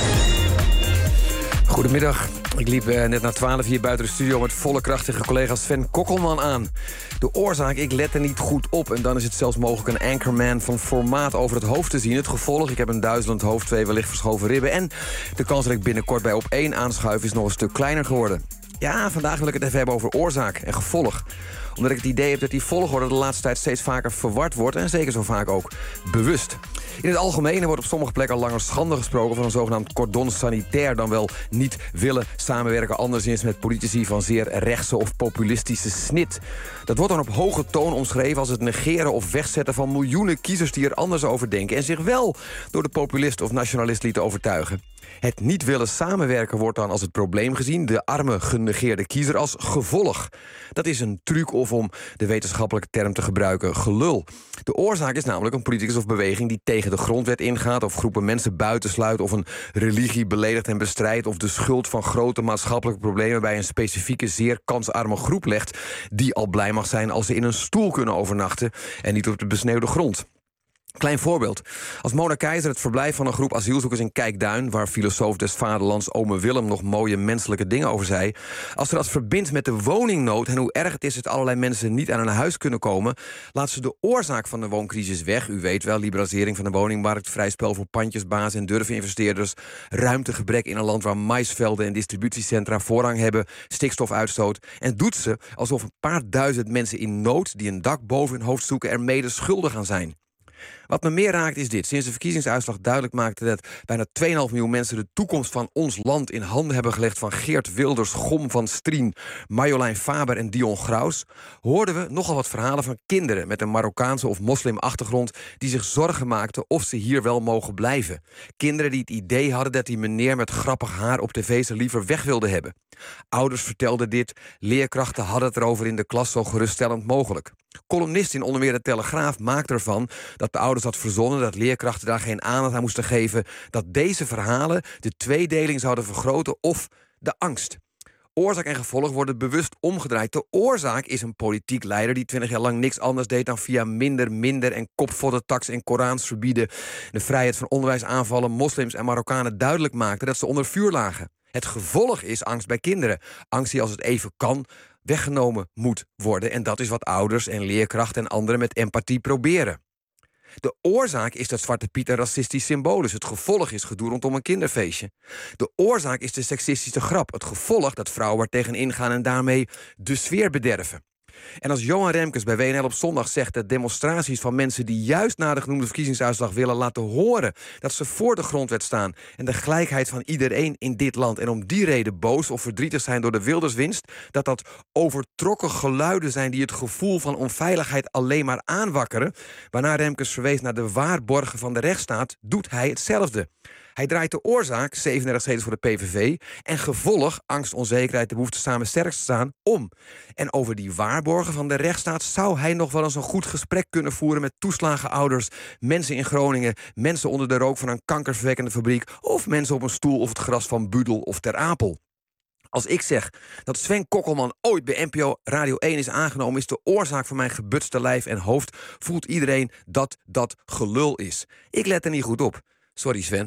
Goedemiddag. Ik liep eh, net na twaalf hier buiten de studio met volle kracht tegen collega Sven Kokkelman aan. De oorzaak, ik let er niet goed op. En dan is het zelfs mogelijk een anchorman van formaat over het hoofd te zien. Het gevolg, ik heb een duizelend hoofd, twee wellicht verschoven ribben. En de kans dat ik binnenkort bij op één aanschuif is nog een stuk kleiner geworden. Ja, vandaag wil ik het even hebben over oorzaak en gevolg. Omdat ik het idee heb dat die volgorde de laatste tijd steeds vaker verward wordt. En zeker zo vaak ook bewust. In het algemeen wordt op sommige plekken al langer schande gesproken van een zogenaamd cordon sanitair, dan wel niet willen samenwerken anderszins met politici van zeer rechtse of populistische snit. Dat wordt dan op hoge toon omschreven als het negeren of wegzetten van miljoenen kiezers die er anders over denken en zich wel door de populist of nationalist lieten overtuigen. Het niet willen samenwerken wordt dan als het probleem gezien, de arme genegeerde kiezer als gevolg. Dat is een truc of om de wetenschappelijke term te gebruiken, gelul. De oorzaak is namelijk een politicus of beweging die tegen de grondwet ingaat of groepen mensen buitensluit of een religie beledigt en bestrijdt of de schuld van grote maatschappelijke problemen bij een specifieke zeer kansarme groep legt die al blij mag zijn als ze in een stoel kunnen overnachten en niet op de besneeuwde grond. Klein voorbeeld. Als Mona Keizer het verblijf van een groep asielzoekers in Kijkduin, waar filosoof des vaderlands ome Willem nog mooie menselijke dingen over zei, als ze dat verbindt met de woningnood en hoe erg het is dat allerlei mensen niet aan een huis kunnen komen, laat ze de oorzaak van de wooncrisis weg. U weet wel, liberalisering van de woningmarkt, vrij spel voor pandjesbazen en durfinvesteerders, ruimtegebrek in een land waar maisvelden en distributiecentra voorrang hebben, stikstofuitstoot. En doet ze alsof een paar duizend mensen in nood die een dak boven hun hoofd zoeken er mede schuldig aan zijn. Wat me meer raakt is dit. Sinds de verkiezingsuitslag duidelijk maakte dat bijna twee komma vijf miljoen mensen de toekomst van ons land in handen hebben gelegd van Geert Wilders, Gom van Strien, Marjolein Faber en Dion Graus, hoorden we nogal wat verhalen van kinderen met een Marokkaanse of moslimachtergrond die zich zorgen maakten of ze hier wel mogen blijven. Kinderen die het idee hadden dat die meneer met grappig haar op tv ze liever weg wilde hebben. Ouders vertelden dit, leerkrachten hadden het erover in de klas zo geruststellend mogelijk. Columnist in onder meer de Telegraaf maakt ervan dat de ouders had verzonnen, dat leerkrachten daar geen aandacht aan moesten geven, dat deze verhalen de tweedeling zouden vergroten of de angst. Oorzaak en gevolg worden bewust omgedraaid. De oorzaak is een politiek leider die twintig jaar lang niks anders deed dan via minder, minder en kopvoddentax en Korans verbieden, de vrijheid van onderwijs aanvallen, moslims en Marokkanen duidelijk maakte dat ze onder vuur lagen. Het gevolg is angst bij kinderen. Angst die als het even kan weggenomen moet worden. En dat is wat ouders en leerkrachten en anderen met empathie proberen. De oorzaak is dat Zwarte Piet een racistisch symbool is. Het gevolg is gedoe rondom een kinderfeestje. De oorzaak is de seksistische grap. Het gevolg dat vrouwen er tegen ingaan en daarmee de sfeer bederven. En als Johan Remkes bij W N L op zondag zegt dat demonstraties van mensen die juist na de genoemde verkiezingsuitslag willen laten horen dat ze voor de grondwet staan en de gelijkheid van iedereen in dit land en om die reden boos of verdrietig zijn door de Wilderswinst, dat dat overtrokken geluiden zijn die het gevoel van onveiligheid alleen maar aanwakkeren, waarna Remkes verwees naar de waarborgen van de rechtsstaat, doet hij hetzelfde. Hij draait de oorzaak, zevenendertig zetels voor de P V V... en gevolg, angst, onzekerheid, de behoefte samen sterk te staan, om. En over die waarborgen van de rechtsstaat zou hij nog wel eens een goed gesprek kunnen voeren met toeslagenouders, mensen in Groningen, mensen onder de rook van een kankerverwekkende fabriek of mensen op een stoel of het gras van Budel of Ter Apel. Als ik zeg dat Sven Kokkelman ooit bij N P O Radio één is aangenomen, is de oorzaak van mijn gebutste lijf en hoofd, voelt iedereen dat dat gelul is. Ik let er niet goed op. Sorry, Sven.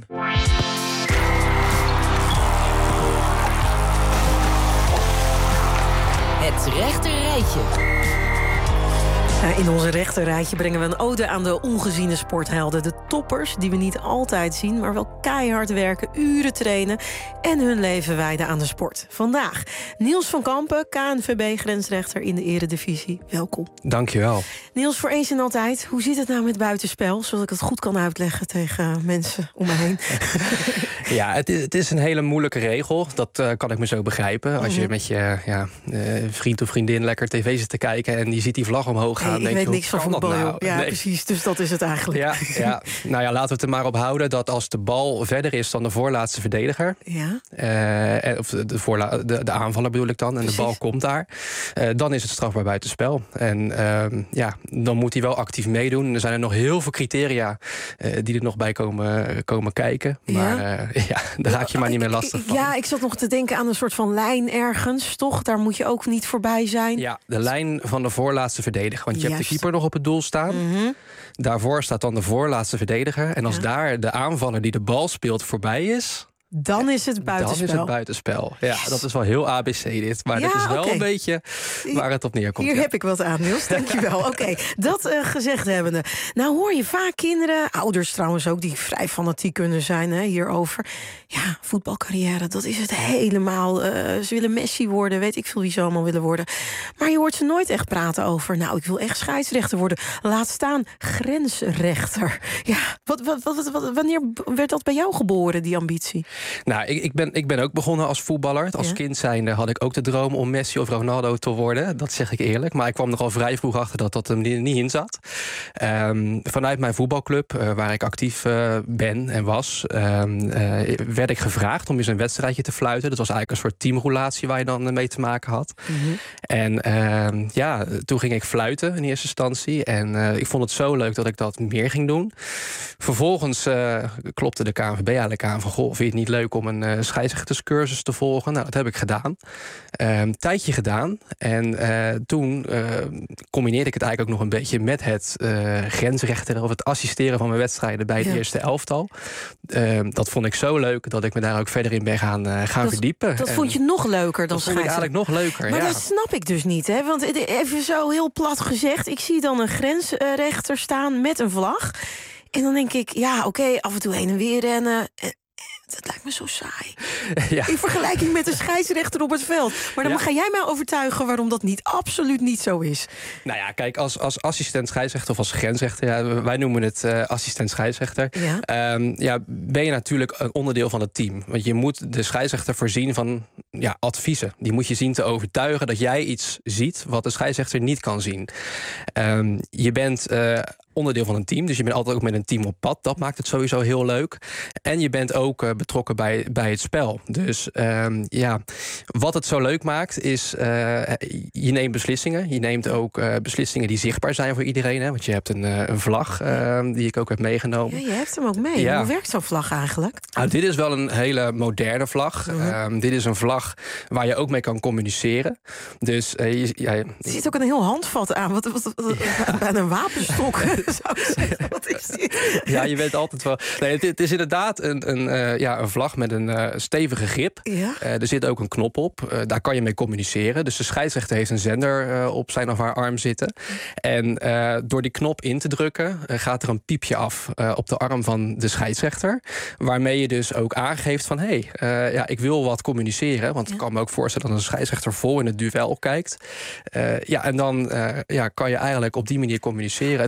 Het rechte rijtje. In onze rechterrijtje brengen we een ode aan de ongeziene sporthelden. De toppers die we niet altijd zien, maar wel keihard werken, uren trainen en hun leven wijden aan de sport. Vandaag Niels van Kampen, K N V B-grensrechter in de Eredivisie. Welkom. Dankjewel. Niels, voor eens en altijd, hoe zit het nou met buitenspel? Zodat ik het goed kan uitleggen tegen mensen om me heen. Ja, het is, het is een hele moeilijke regel. Dat uh, kan ik me zo begrijpen. Als je met je ja, uh, vriend of vriendin lekker tv zit te kijken en die ziet die vlag omhoog gaan. Hey, ik denk weet je, niks van voetbal, nou? Ja, nee. Precies, dus dat is het eigenlijk. Ja, ja, nou ja, laten we het er maar op houden dat als de bal verder is dan de voorlaatste verdediger, ja. uh, of de, voorla- de, de aanvaller bedoel ik dan, en precies. De bal komt daar, uh, dan is het strafbaar buitenspel. En uh, ja, dan moet hij wel actief meedoen. Er zijn er nog heel veel criteria uh, die er nog bij komen, komen kijken. Maar ja, uh, ja daar raak je maar niet meer lastig van. Ja, ik zat nog te denken aan een soort van lijn ergens, toch? Daar moet je ook niet voorbij zijn. Ja, de lijn van de voorlaatste verdediger. Want je Juist. hebt de keeper nog op het doel staan. Mm-hmm. Daarvoor staat dan de voorlaatste verdediger. En als ja. daar de aanvaller die de bal speelt voorbij is, dan is het buitenspel. Dan is het buitenspel. Ja, yes. Dat is wel heel A B C dit. Maar ja, dit is wel okay. een beetje waar het op neerkomt. Hier ja. heb ik wat aan, Niels. Dankjewel. Oké, okay. dat uh, gezegd hebbende. Nou hoor je vaak kinderen, ouders trouwens ook, die vrij fanatiek kunnen zijn hè, hierover. Ja, voetbalcarrière, dat is het helemaal. Uh, ze willen Messi worden, weet ik veel wie ze allemaal willen worden. Maar je hoort ze nooit echt praten over, nou, ik wil echt scheidsrechter worden. Laat staan grensrechter. Ja, wat, wat, wat, wat, wanneer werd dat bij jou geboren, die ambitie? Nou, ik, ik, ben, ik ben ook begonnen als voetballer. Als ja. kind zijnde had ik ook de droom om Messi of Ronaldo te worden. Dat zeg ik eerlijk. Maar ik kwam er al vrij vroeg achter dat dat er niet in zat. Um, vanuit mijn voetbalclub, uh, waar ik actief uh, ben en was, um, uh, werd ik gevraagd om eens een wedstrijdje te fluiten. Dat was eigenlijk een soort teamroulatie waar je dan mee te maken had. Mm-hmm. En uh, ja, toen ging ik fluiten in eerste instantie. En uh, ik vond het zo leuk dat ik dat meer ging doen. Vervolgens uh, klopte de K N V B eigenlijk aan van, goh, vind je het niet leuk om een uh, scheidsrechterscursus te volgen? Nou, dat heb ik gedaan. Uh, een tijdje gedaan. En uh, toen uh, combineerde ik het eigenlijk ook nog een beetje met het uh, grensrechten of het assisteren van mijn wedstrijden bij ja. het eerste elftal. Uh, dat vond ik zo leuk dat ik me daar ook verder in ben gaan, uh, gaan dat, verdiepen. Dat en vond je nog leuker dan Dat vond ik eigenlijk nog leuker, Maar ja. dat snap ik dus niet, hè? Want even zo heel plat gezegd, ik zie dan een grensrechter staan met een vlag. En dan denk ik, ja, oké, okay, af en toe heen en weer rennen. Dat lijkt me zo saai. Ja. In vergelijking met de scheidsrechter op het veld. Maar dan ja. ga jij mij overtuigen waarom dat niet, absoluut niet zo is. Nou ja, kijk, als, als assistent scheidsrechter of als grensrechter, ja, wij noemen het uh, assistent scheidsrechter. Ja. Um, ja, ben je natuurlijk een onderdeel van het team. Want je moet de scheidsrechter voorzien van ja, adviezen. Die moet je zien te overtuigen dat jij iets ziet wat de scheidsrechter niet kan zien. Um, je bent Uh, onderdeel van een team, dus je bent altijd ook met een team op pad. Dat maakt het sowieso heel leuk. En je bent ook uh, betrokken bij, bij het spel. Dus um, ja, wat het zo leuk maakt is, uh, je neemt beslissingen. Je neemt ook uh, beslissingen die zichtbaar zijn voor iedereen. Hè? Want je hebt een, uh, een vlag uh, die ik ook heb meegenomen. Ja, je hebt hem ook mee. Ja. Hoe werkt zo'n vlag eigenlijk? Nou, dit is wel een hele moderne vlag. Uh-huh. Um, dit is een vlag waar je ook mee kan communiceren. Dus uh, je, ja, er zit ook een heel handvat aan. Wat, wat, wat, ja. Bijna een wapenstok. Zou ik zeggen, wat is dit? Ja, je weet altijd wel. Nee, het, het is inderdaad een, een, uh, ja, een vlag met een uh, stevige grip. Ja? Uh, er zit ook een knop op. Uh, daar kan je mee communiceren. Dus de scheidsrechter heeft een zender uh, op zijn of haar arm zitten. En uh, door die knop in te drukken uh, gaat er een piepje af uh, op de arm van de scheidsrechter. Waarmee je dus ook aangeeft van, hé, hey, uh, ja, ik wil wat communiceren. Want ja. ik kan me ook voorstellen dat een scheidsrechter vol in het duel kijkt. Uh, ja, en dan uh, ja, kan je eigenlijk op die manier communiceren. Het is wel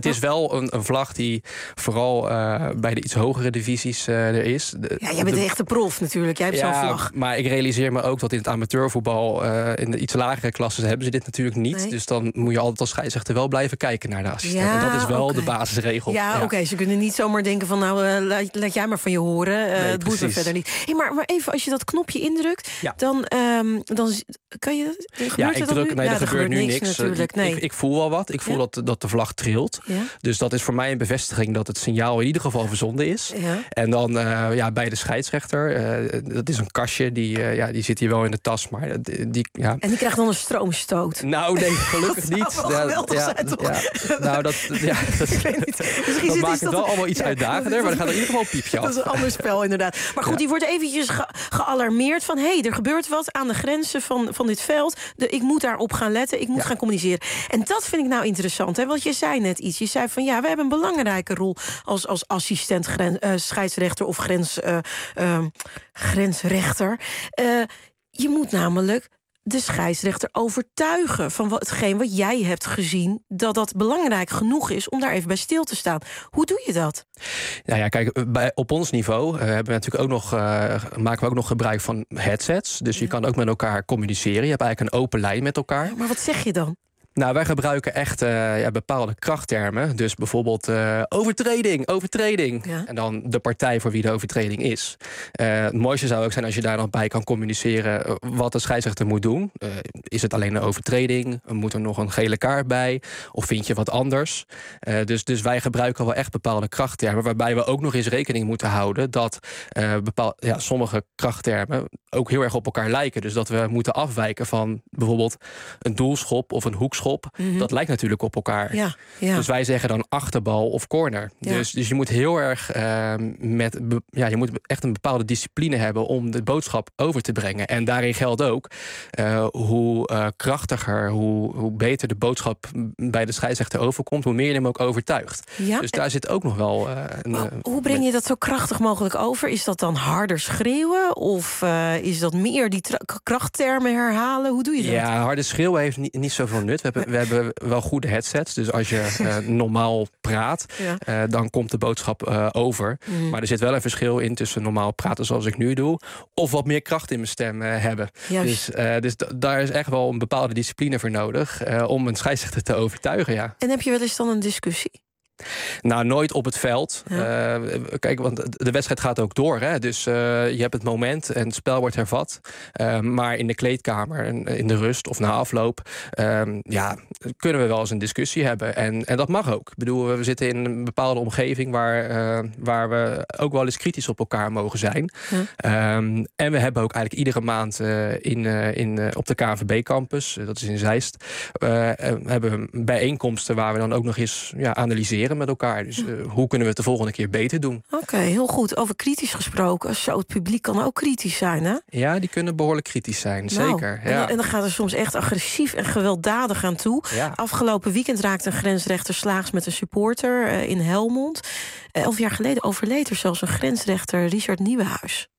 wel een, een vlag die vooral uh, bij de iets hogere divisies uh, er is. De, ja, jij bent de, een echte prof natuurlijk. Jij hebt ja, zo'n vlag. Maar ik realiseer me ook dat in het amateurvoetbal... Uh, in de iets lagere klassen hebben ze dit natuurlijk niet. Nee. Dus dan moet je altijd als scheidsrechter wel blijven kijken naar de assistent. Ja, en dat is wel okay. de basisregel. Ja, ja. oké. Okay. Ze kunnen niet zomaar denken van... nou, uh, laat, laat jij maar van je horen. Uh, nee, het boeit me verder niet. Hey, maar, maar even, als je dat knopje indrukt... Ja. dan, um, dan kan je... Ja, ik druk... Nee, ja, er, er gebeurt nu niks. Natuurlijk. Nee. Ik, ik voel wel wat. Ik voel ja. dat, dat de vlag trilt. Ja. Dus dat is voor mij een bevestiging dat het signaal in ieder geval verzonden is. Ja. En dan uh, ja, bij de scheidsrechter... Uh, dat is een kastje, die, uh, ja, die zit hier wel in de tas. Maar die, die, ja. En die krijgt dan een stroomstoot. Nou, nee, gelukkig niet. Dat zou wel ja, zijn, toch? Ja, nou, dat, ja, dat, dat maakt het wel allemaal iets ja, uitdagender. Maar dan gaat er in ieder geval een piepje af. Dat is een ander spel, inderdaad. Maar goed, ja. die wordt eventjes ge gealarmeerd van... hé, hey, er gebeurt wat aan de grenzen van, van dit veld. De, ik moet daarop gaan letten, ik moet ja. gaan communiceren. En dat vind ik nou interessant, hè? Want je zei net iets. Je zei van, ja, we hebben een belangrijke rol... als, als assistent grens, uh, scheidsrechter of grens, uh, uh, grensrechter. Uh, je moet namelijk... de scheidsrechter overtuigen van hetgeen wat jij hebt gezien... dat dat belangrijk genoeg is om daar even bij stil te staan. Hoe doe je dat? Nou ja, kijk, bij, op ons niveau uh, hebben we natuurlijk ook nog, uh, maken we ook nog gebruik van headsets. Dus je ja. kan ook met elkaar communiceren. Je hebt eigenlijk een open lijn met elkaar. Ja, maar wat zeg je dan? Nou, wij gebruiken echt uh, ja, bepaalde krachttermen. Dus bijvoorbeeld uh, overtreding, overtreding. Ja. En dan de partij voor wie de overtreding is. Uh, het mooiste zou ook zijn als je daar dan bij kan communiceren... wat de scheidsrechter moet doen. Uh, is het alleen een overtreding? Moet er nog een gele kaart bij? Of vind je wat anders? Uh, dus, dus wij gebruiken wel echt bepaalde krachttermen... waarbij we ook nog eens rekening moeten houden... dat uh, bepaal, ja, sommige krachttermen ook heel erg op elkaar lijken. Dus dat we moeten afwijken van bijvoorbeeld een doelschop of een hoekschop. Mm-hmm. Dat lijkt natuurlijk op elkaar. Ja, ja. Dus wij zeggen dan achterbal of corner. Ja. Dus, dus je moet heel erg uh, met... Ja, je moet echt een bepaalde discipline hebben... om de boodschap over te brengen. En daarin geldt ook... Uh, hoe uh, krachtiger, hoe, hoe beter de boodschap... bij de scheidsrechter overkomt... hoe meer je hem ook overtuigt. Ja. Dus daar en... zit ook nog wel... Uh, een, uh, hoe breng je dat zo krachtig mogelijk over? Is dat dan harder schreeuwen? Of uh, is dat meer die krachttermen herhalen? Hoe doe je dat? Ja, harder schreeuwen heeft niet, niet zoveel nut. We hebben, we hebben wel goede headsets. Dus als je uh, normaal praat, ja. uh, dan komt de boodschap uh, over. Mm. Maar er zit wel een verschil in tussen normaal praten zoals ik nu doe... of wat meer kracht in mijn stem uh, hebben. Juist. Dus, uh, dus daar is echt wel een bepaalde discipline voor nodig... Uh, om een scheidsrechter te overtuigen, ja. En heb je wel eens dan een discussie? Nou, nooit op het veld. Ja. Uh, kijk, want de wedstrijd gaat ook door. Hè? Dus uh, je hebt het moment en het spel wordt hervat. Uh, maar in de kleedkamer, in de rust of na afloop... Uh, ja, kunnen we wel eens een discussie hebben. En, en dat mag ook. Ik bedoel, we zitten in een bepaalde omgeving... waar, uh, waar we ook wel eens kritisch op elkaar mogen zijn. Ja. Um, en we hebben ook eigenlijk iedere maand uh, in, uh, in, uh, op de K N V B-campus... Uh, dat is in Zeist... Uh, uh, hebben we bijeenkomsten waar we dan ook nog eens ja, analyseren met elkaar. Dus uh, hoe kunnen we het de volgende keer beter doen? Oké, okay, heel goed. Over kritisch gesproken. Zo, het publiek kan ook kritisch zijn, hè? Ja, die kunnen behoorlijk kritisch zijn, nou, zeker. Ja. En, en dan gaat er soms echt agressief en gewelddadig aan toe. Ja. Afgelopen weekend raakte een grensrechter slaags met een supporter uh, in Helmond. Uh, elf jaar geleden overleed er zelfs een grensrechter, Richard Nieuwenhuis.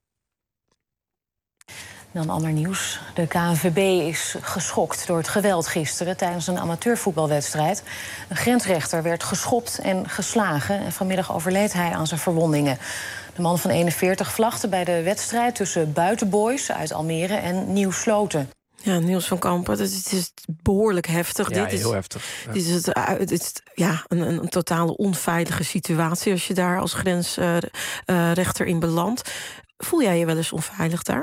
Dan ander nieuws. De K N V B is geschokt door het geweld gisteren tijdens een amateurvoetbalwedstrijd. Een grensrechter werd geschopt en geslagen en vanmiddag overleed hij aan zijn verwondingen. De man van eenenveertig vlagde bij de wedstrijd tussen Buitenboys uit Almere en Nieuw Sloten. Ja, Niels van Kampen, het is, het is behoorlijk heftig. Ja, dit heel is, heftig. Ja. Dit is, het, het is ja, een, een, een totale onveilige situatie als je daar als grensrechter uh, in belandt. Voel jij je wel eens onveilig daar?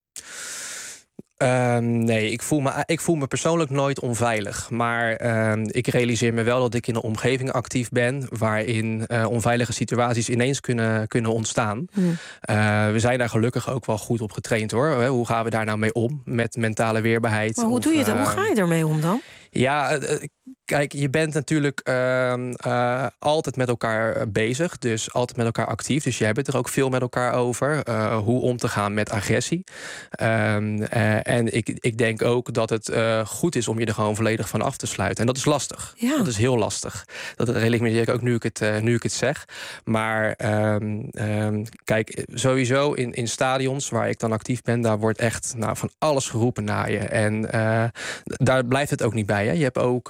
Uh, nee, ik voel, me, ik voel me persoonlijk nooit onveilig. Maar uh, ik realiseer me wel dat ik in een omgeving actief ben... waarin uh, onveilige situaties ineens kunnen, kunnen ontstaan. Hmm. Uh, we zijn daar gelukkig ook wel goed op getraind, hoor. Hoe gaan we daar nou mee om? Met mentale weerbaarheid. Maar hoe, of, doe je dat? Uh, hoe ga je ermee om dan? Ja, uh, kijk, je bent natuurlijk uh, uh, altijd met elkaar bezig. Dus altijd met elkaar actief. Dus je hebt het er ook veel met elkaar over. Uh, hoe om te gaan met agressie. Um, uh, en ik, ik denk ook dat het uh, goed is om je er gewoon volledig van af te sluiten. En dat is lastig. Ja. Dat is heel lastig. Dat realiseer ik ook nu ik het, uh, nu ik het zeg. Maar um, um, kijk, sowieso in, in stadions waar ik dan actief ben... daar wordt echt nou, van alles geroepen naar je. En uh, daar blijft het ook niet bij. Hè? Je hebt ook uh,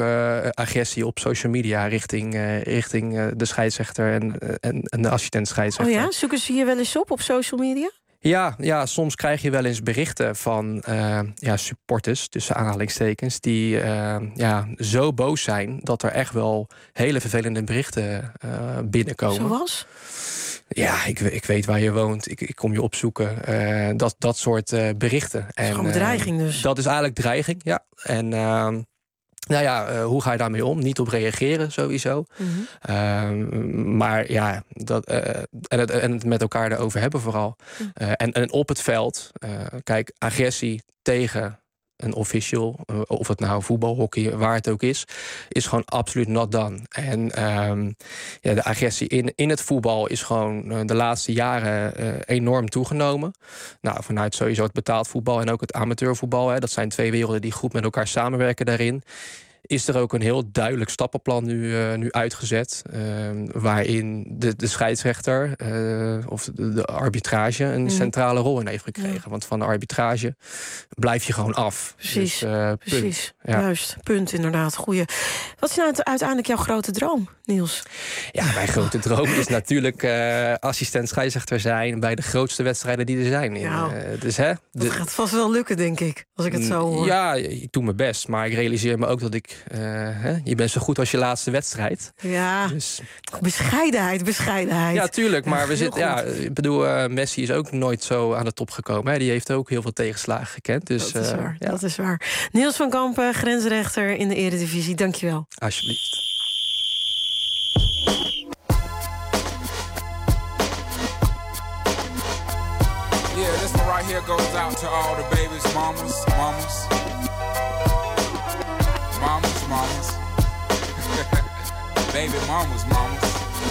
uh, agressie op social media richting, uh, richting uh, de scheidsrechter en, en, en de assistent scheidsrechter. Oh ja, zoeken ze je wel eens op op social media? Ja, ja, soms krijg je wel eens berichten van uh, ja, supporters, tussen aanhalingstekens, die uh, ja, zo boos zijn dat er echt wel hele vervelende berichten uh, binnenkomen. Zoals? Ja, ik, ik weet waar je woont, ik, ik kom je opzoeken. Uh, dat, dat soort uh, berichten. Dat is gewoon bedreiging dus. Uh, dat is eigenlijk dreiging, ja. En uh, nou ja, uh, hoe ga je daarmee om? Niet op reageren, sowieso. Mm-hmm. Uh, maar ja, dat, uh, en, het, en het met elkaar erover hebben vooral. Mm. Uh, en, en op het veld, uh, kijk, agressie tegen een official, uh, of het nou voetbal, hockey, waar het ook is, is gewoon absoluut not done. En um, ja, de agressie in, in het voetbal is gewoon uh, de laatste jaren uh, enorm toegenomen. Nou, vanuit sowieso het betaald voetbal en ook het amateurvoetbal, hè, dat zijn twee werelden die goed met elkaar samenwerken daarin. Is er ook een heel duidelijk stappenplan nu, uh, nu uitgezet. Uh, waarin de, de scheidsrechter uh, of de, de arbitrage een mm. centrale rol in heeft gekregen. Ja. Want van de arbitrage blijf je gewoon af. Precies, dus, uh, precies. Ja. Juist, punt inderdaad. Goeie. Wat is nou uiteindelijk jouw grote droom, Niels? Ja, mijn grote droom is natuurlijk uh, assistent scheidsrechter zijn bij de grootste wedstrijden die er zijn. Ja. Uh, dus, hè, de... Dat gaat vast wel lukken, denk ik, als ik het zo hoor. Ja, ik doe mijn best, maar ik realiseer me ook dat ik Uh, hè? Je bent zo goed als je laatste wedstrijd. Ja, dus bescheidenheid, bescheidenheid. Ja, tuurlijk, maar we zitten. Ja, ik bedoel, uh, Messi is ook nooit zo aan de top gekomen. Hè? Die heeft ook heel veel tegenslagen gekend. Dus, dat is waar, uh, ja. dat is waar. Niels van Kampen, grensrechter in de Eredivisie. Dankjewel. Alsjeblieft. Yeah, this one right here goes out to all the babies, mamas, mamas. Mamas, mamas. Baby mamas, mamas.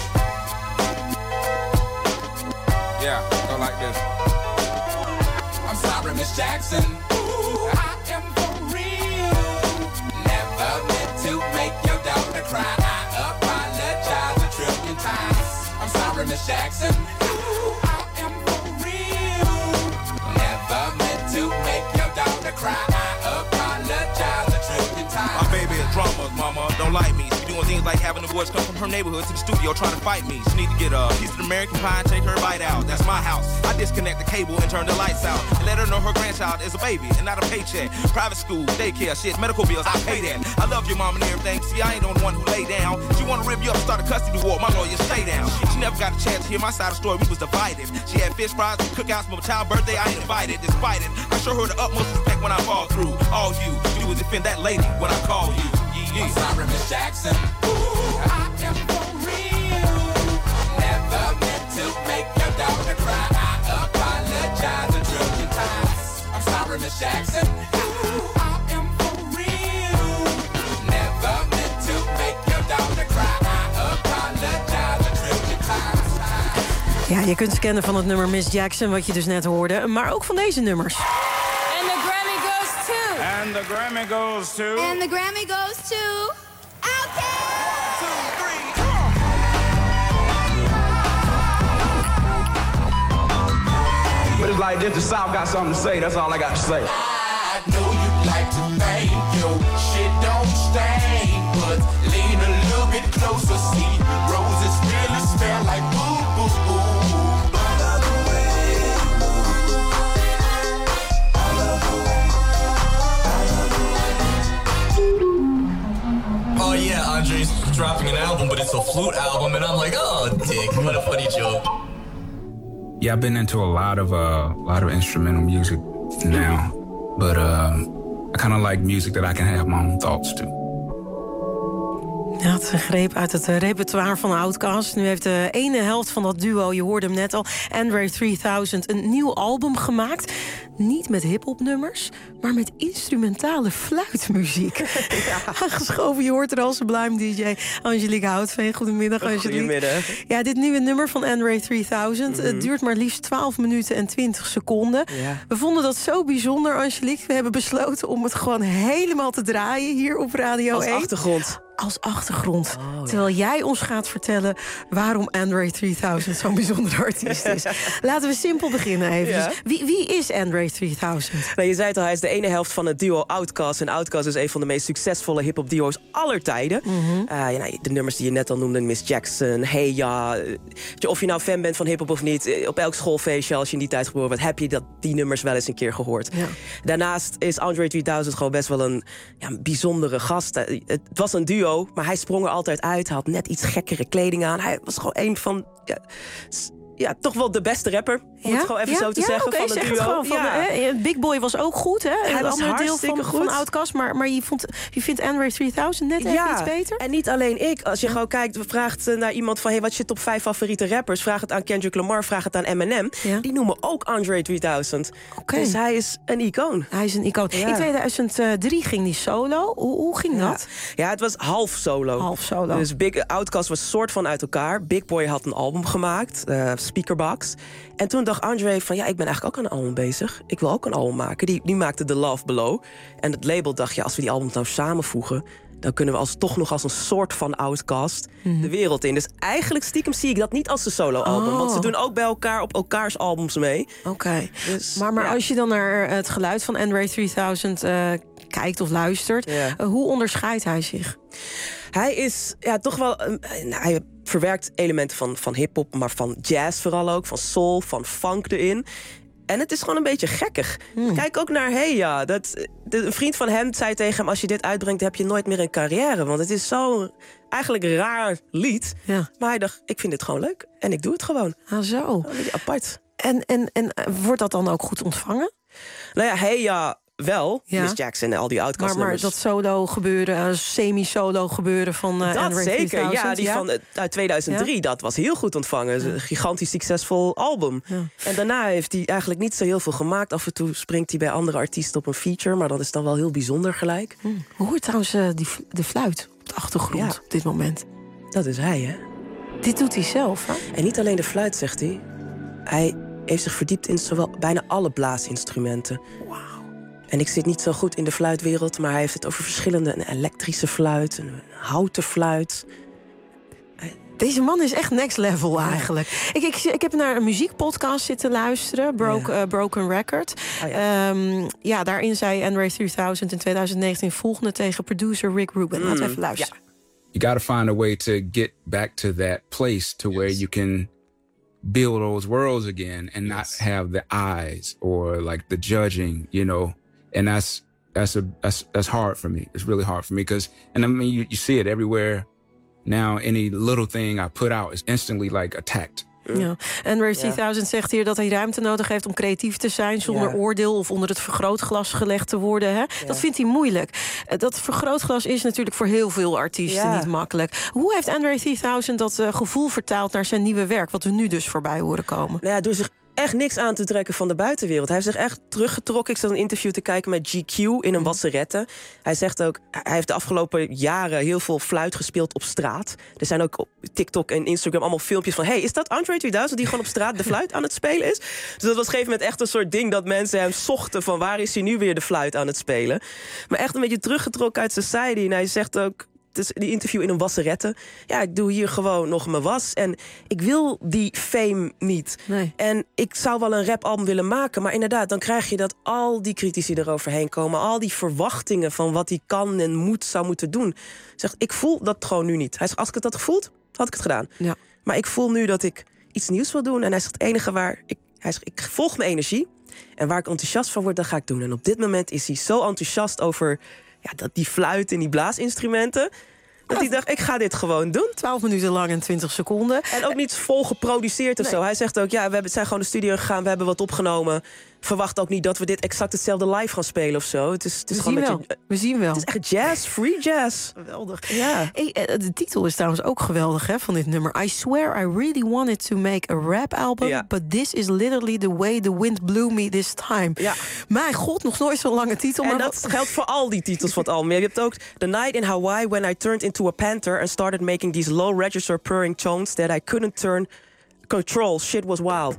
Yeah, go like this. I'm sorry, Miss Jackson. Ooh, I am for real. Never meant to make your daughter cry. I apologize a trillion times. I'm sorry, Miss Jackson. Ooh, I am for real. Never meant to make your daughter cry. I apologize a trillion times. My baby is drama, mama, don't like me. She doing things like having the boys come from her neighborhood to the studio trying to fight me. She need to get a piece of American pie and take her bite out. That's my house. I disconnect the cable and turn the lights out. And let her know her grandchild is a baby and not a paycheck. Private school, daycare, shit, medical bills, I pay that. I love your mom and everything. See, I ain't the one who lay down. She wanna rip you up, start a custody war. My lawyer, stay down. She never got a chance to hear my side of the story. We was divided. She had fish fries, cookouts for my child's birthday. I ain't invited, despite it. I show her the utmost respect when I fall through. All you do is defend that lady when I call you. I'm sorry, Miss Jackson. Ooh, I am for real. Never meant to make your daughter cry. I apologize a trillion times. I'm sorry, Miss Jackson. Ooh, I am for real. Never meant to make your daughter cry. I apologize a trillion times. Ja, je kunt scannen van het nummer Miss Jackson, wat je dus net hoorde. Maar ook van deze nummers. And the Grammy goes to... And the Grammy goes to... OutKast! One, two, three, But it's like this, the South got something to say, that's all I got to say. I know you'd like to think your shit don't stain, but lean a little bit closer, see roses really smell like boo, boo, boo. Oh yeah, Andre's dropping an album, but it's a flute album, and I'm like, oh, dick, what a funny joke. Yeah, I've been into a lot of uh, a lot of instrumental music now, but uh, I kind of like music that I can have my own thoughts to. Ja, het is een greep uit het repertoire van OutKast. Nu heeft de ene helft van dat duo, je hoorde hem net al, Andre driehonderd, een nieuw album gemaakt. Niet met hiphopnummers, maar met instrumentale fluitmuziek. Ja. Aangeschoven, je hoort er al Sublime D J Angelique Houtveen. Goedemiddag, Angelique. Goedemiddag. Ja, dit nieuwe nummer van Andre driehonderd, mm-hmm. Het duurt maar liefst twaalf minuten en twintig seconden. Ja. We vonden dat zo bijzonder, Angelique. We hebben besloten om het gewoon helemaal te draaien hier op Radio Als één. achtergrond. als achtergrond. Oh, terwijl ja. jij ons gaat vertellen waarom Andre driehonderd zo'n bijzondere artiest is. Laten we simpel beginnen even. Ja. Dus wie, wie is Andre driehonderd? Nou, je zei het al, hij is de ene helft van het duo Outkast. En Outkast is een van de meest succesvolle hip-hop duo's aller tijden. Mm-hmm. uh, ja, nou, de nummers die je net al noemde, Miss Jackson, Hey Ya. Of je nou fan bent van hip-hop of niet, op elk schoolfeestje als je in die tijd geboren wordt, heb je dat, die nummers wel eens een keer gehoord. Ja. Daarnaast is Andre driehonderd gewoon best wel een, ja, een bijzondere gast. Het was een duo, maar hij sprong er altijd uit. Hij had net iets gekkere kleding aan. Hij was gewoon een van... Ja, ja, toch wel de beste rapper, om ja? het gewoon even ja? zo te ja, zeggen, okay, van het zeg duo. Het gewoon van, ja. hè? Big Boy was ook goed, hè? Hij een was ander deel van, goed. van Outkast, maar, maar je, vond, je vindt Andre driehonderd net even ja, iets beter? En niet alleen ik. Als je ja. gewoon kijkt, vraagt naar iemand van... Hey, wat is je top vijf favoriete rappers? Vraag het aan Kendrick Lamar, vraag het aan Eminem. Ja. Die noemen ook Andre driehonderd. Okay. Dus hij is een icoon. Hij is een icoon. Ja. In tweeduizend drie ging die solo. Hoe, hoe ging ja. dat? Ja, het was half solo. Half solo. Dus Big Outkast was soort van uit elkaar. Big Boy had een album gemaakt, uh, Speakerbox. En toen dacht Andre van, ja, ik ben eigenlijk ook aan een album bezig. Ik wil ook een album maken. Die, die maakte The Love Below. En het label dacht, ja, als we die albums nou samenvoegen... dan kunnen we als, toch nog als een soort van Outkast mm-hmm. de wereld in. Dus eigenlijk stiekem zie ik dat niet als een solo-album. Oh. Want ze doen ook bij elkaar op elkaars albums mee. Oké. Okay. Dus, maar maar ja. als je dan naar het geluid van Andre driehonderd uh, kijkt of luistert... Ja. Uh, hoe onderscheidt hij zich? Hij is ja, toch wel... Uh, hij verwerkt elementen van, van hiphop, maar van jazz vooral ook. Van soul, van funk erin. En het is gewoon een beetje gekkig. Hmm. Kijk ook naar Hey Ya. Dat, de, een vriend van hem zei tegen hem... als je dit uitbrengt, heb je nooit meer een carrière. Want het is zo'n eigenlijk raar lied. Ja. Maar hij dacht, ik vind dit gewoon leuk. En ik doe het gewoon. Ah, zo. Een beetje apart. En, en, en wordt dat dan ook goed ontvangen? Nou ja, Hey Ya... wel, ja. Miss Jackson en al die Outkast maar, maar dat solo gebeuren, uh, semi-solo gebeuren van uh, dat Andre zeker, driehonderd, ja, die ja? van uh, uit tweeduizend drie, ja? Dat was heel goed ontvangen. Ja. Een gigantisch succesvol album. Ja. En daarna heeft hij eigenlijk niet zo heel veel gemaakt. Af en toe springt hij bij andere artiesten op een feature, maar dat is dan wel heel bijzonder gelijk. Hm. Hoe hoort trouwens uh, die, de fluit op de achtergrond ja. op dit moment? Dat is hij, hè? Dit doet hij zelf, hè? En niet alleen de fluit, zegt hij. Hij heeft zich verdiept in zowel bijna alle blaasinstrumenten. Wauw. En ik zit niet zo goed in de fluitwereld, maar hij heeft het over verschillende... een elektrische fluit, een houten fluit. Deze man is echt next level eigenlijk. Ja. Ik, ik, ik heb naar een muziekpodcast zitten luisteren, Broke, ja. uh, Broken Record. Oh ja. Um, ja, daarin zei Andre driehonderd in twintig negentien volgende tegen producer Rick Rubin. Mm. Laten we even luisteren. Ja. You gotta find a way to get back to that place to where yes. you can... build those worlds again and yes. not have the eyes or like the judging, you know. And that's that's a that's that's hard for me. It's really hard for me because, and I mean, you, you see it everywhere now. Any little thing I put out is instantly like attacked. Ja. En Andre driehonderd ja. zegt hier dat hij ruimte nodig heeft om creatief te zijn, zonder ja. oordeel of onder het vergrootglas gelegd te worden. Hè? Ja. Dat vindt hij moeilijk. Dat vergrootglas is natuurlijk voor heel veel artiesten ja. niet makkelijk. Hoe heeft Andre driehonderd dat uh, gevoel vertaald naar zijn nieuwe werk, wat we nu dus voorbij horen komen? Nou ja, door zich echt niks aan te trekken van de buitenwereld. Hij heeft zich echt teruggetrokken. Ik zat een interview te kijken met G Q in een wasserette. Hij zegt ook, hij heeft de afgelopen jaren heel veel fluit gespeeld op straat. Er zijn ook op TikTok en Instagram allemaal filmpjes van... hey, is dat Andre driehonderd die gewoon op straat de fluit aan het spelen is? Dus dat was op een gegeven moment echt een soort ding dat mensen hem zochten van waar is hij nu weer de fluit aan het spelen. Maar echt een beetje teruggetrokken uit society. En hij zegt ook... Dus die interview in een wasserette. Ja, ik doe hier gewoon nog mijn was. En ik wil die fame niet. Nee. En ik zou wel een rapalbum willen maken. Maar inderdaad, dan krijg je dat al die critici eroverheen komen. Al die verwachtingen van wat hij kan en moet, zou moeten doen. Zegt, ik voel dat gewoon nu niet. Hij zegt, als ik het had gevoeld, had ik het gedaan. Ja. Maar ik voel nu dat ik iets nieuws wil doen. En hij zegt, het enige waar... Ik, hij zegt, ik volg mijn energie. En waar ik enthousiast van word, dat ga ik doen. En op dit moment is hij zo enthousiast over... ja, dat die fluit en die blaasinstrumenten... dat hij dacht, ik ga dit gewoon doen. twaalf minuten lang en twintig seconden. En ook niet vol geproduceerd of nee. zo. Hij zegt ook, ja, we hebben, zijn gewoon de studio gegaan... we hebben wat opgenomen. Verwacht ook niet dat we dit exact hetzelfde live gaan spelen of zo. Het is, het is we, gewoon zien met wel. Je, we zien wel. Het is echt jazz, free jazz. Geweldig. Ja. Hey, de titel is trouwens ook geweldig, hè, van dit nummer. I swear I really wanted to make a rap album... Ja. but this is literally the way the wind blew me this time. Ja. Mijn god, nog nooit zo'n lange titel. En maar dat geldt voor al die titels van het album. Je hebt ook The Night in Hawaii when I turned into a panther... and started making these low-register purring tones... that I couldn't turn... Control, shit was wild.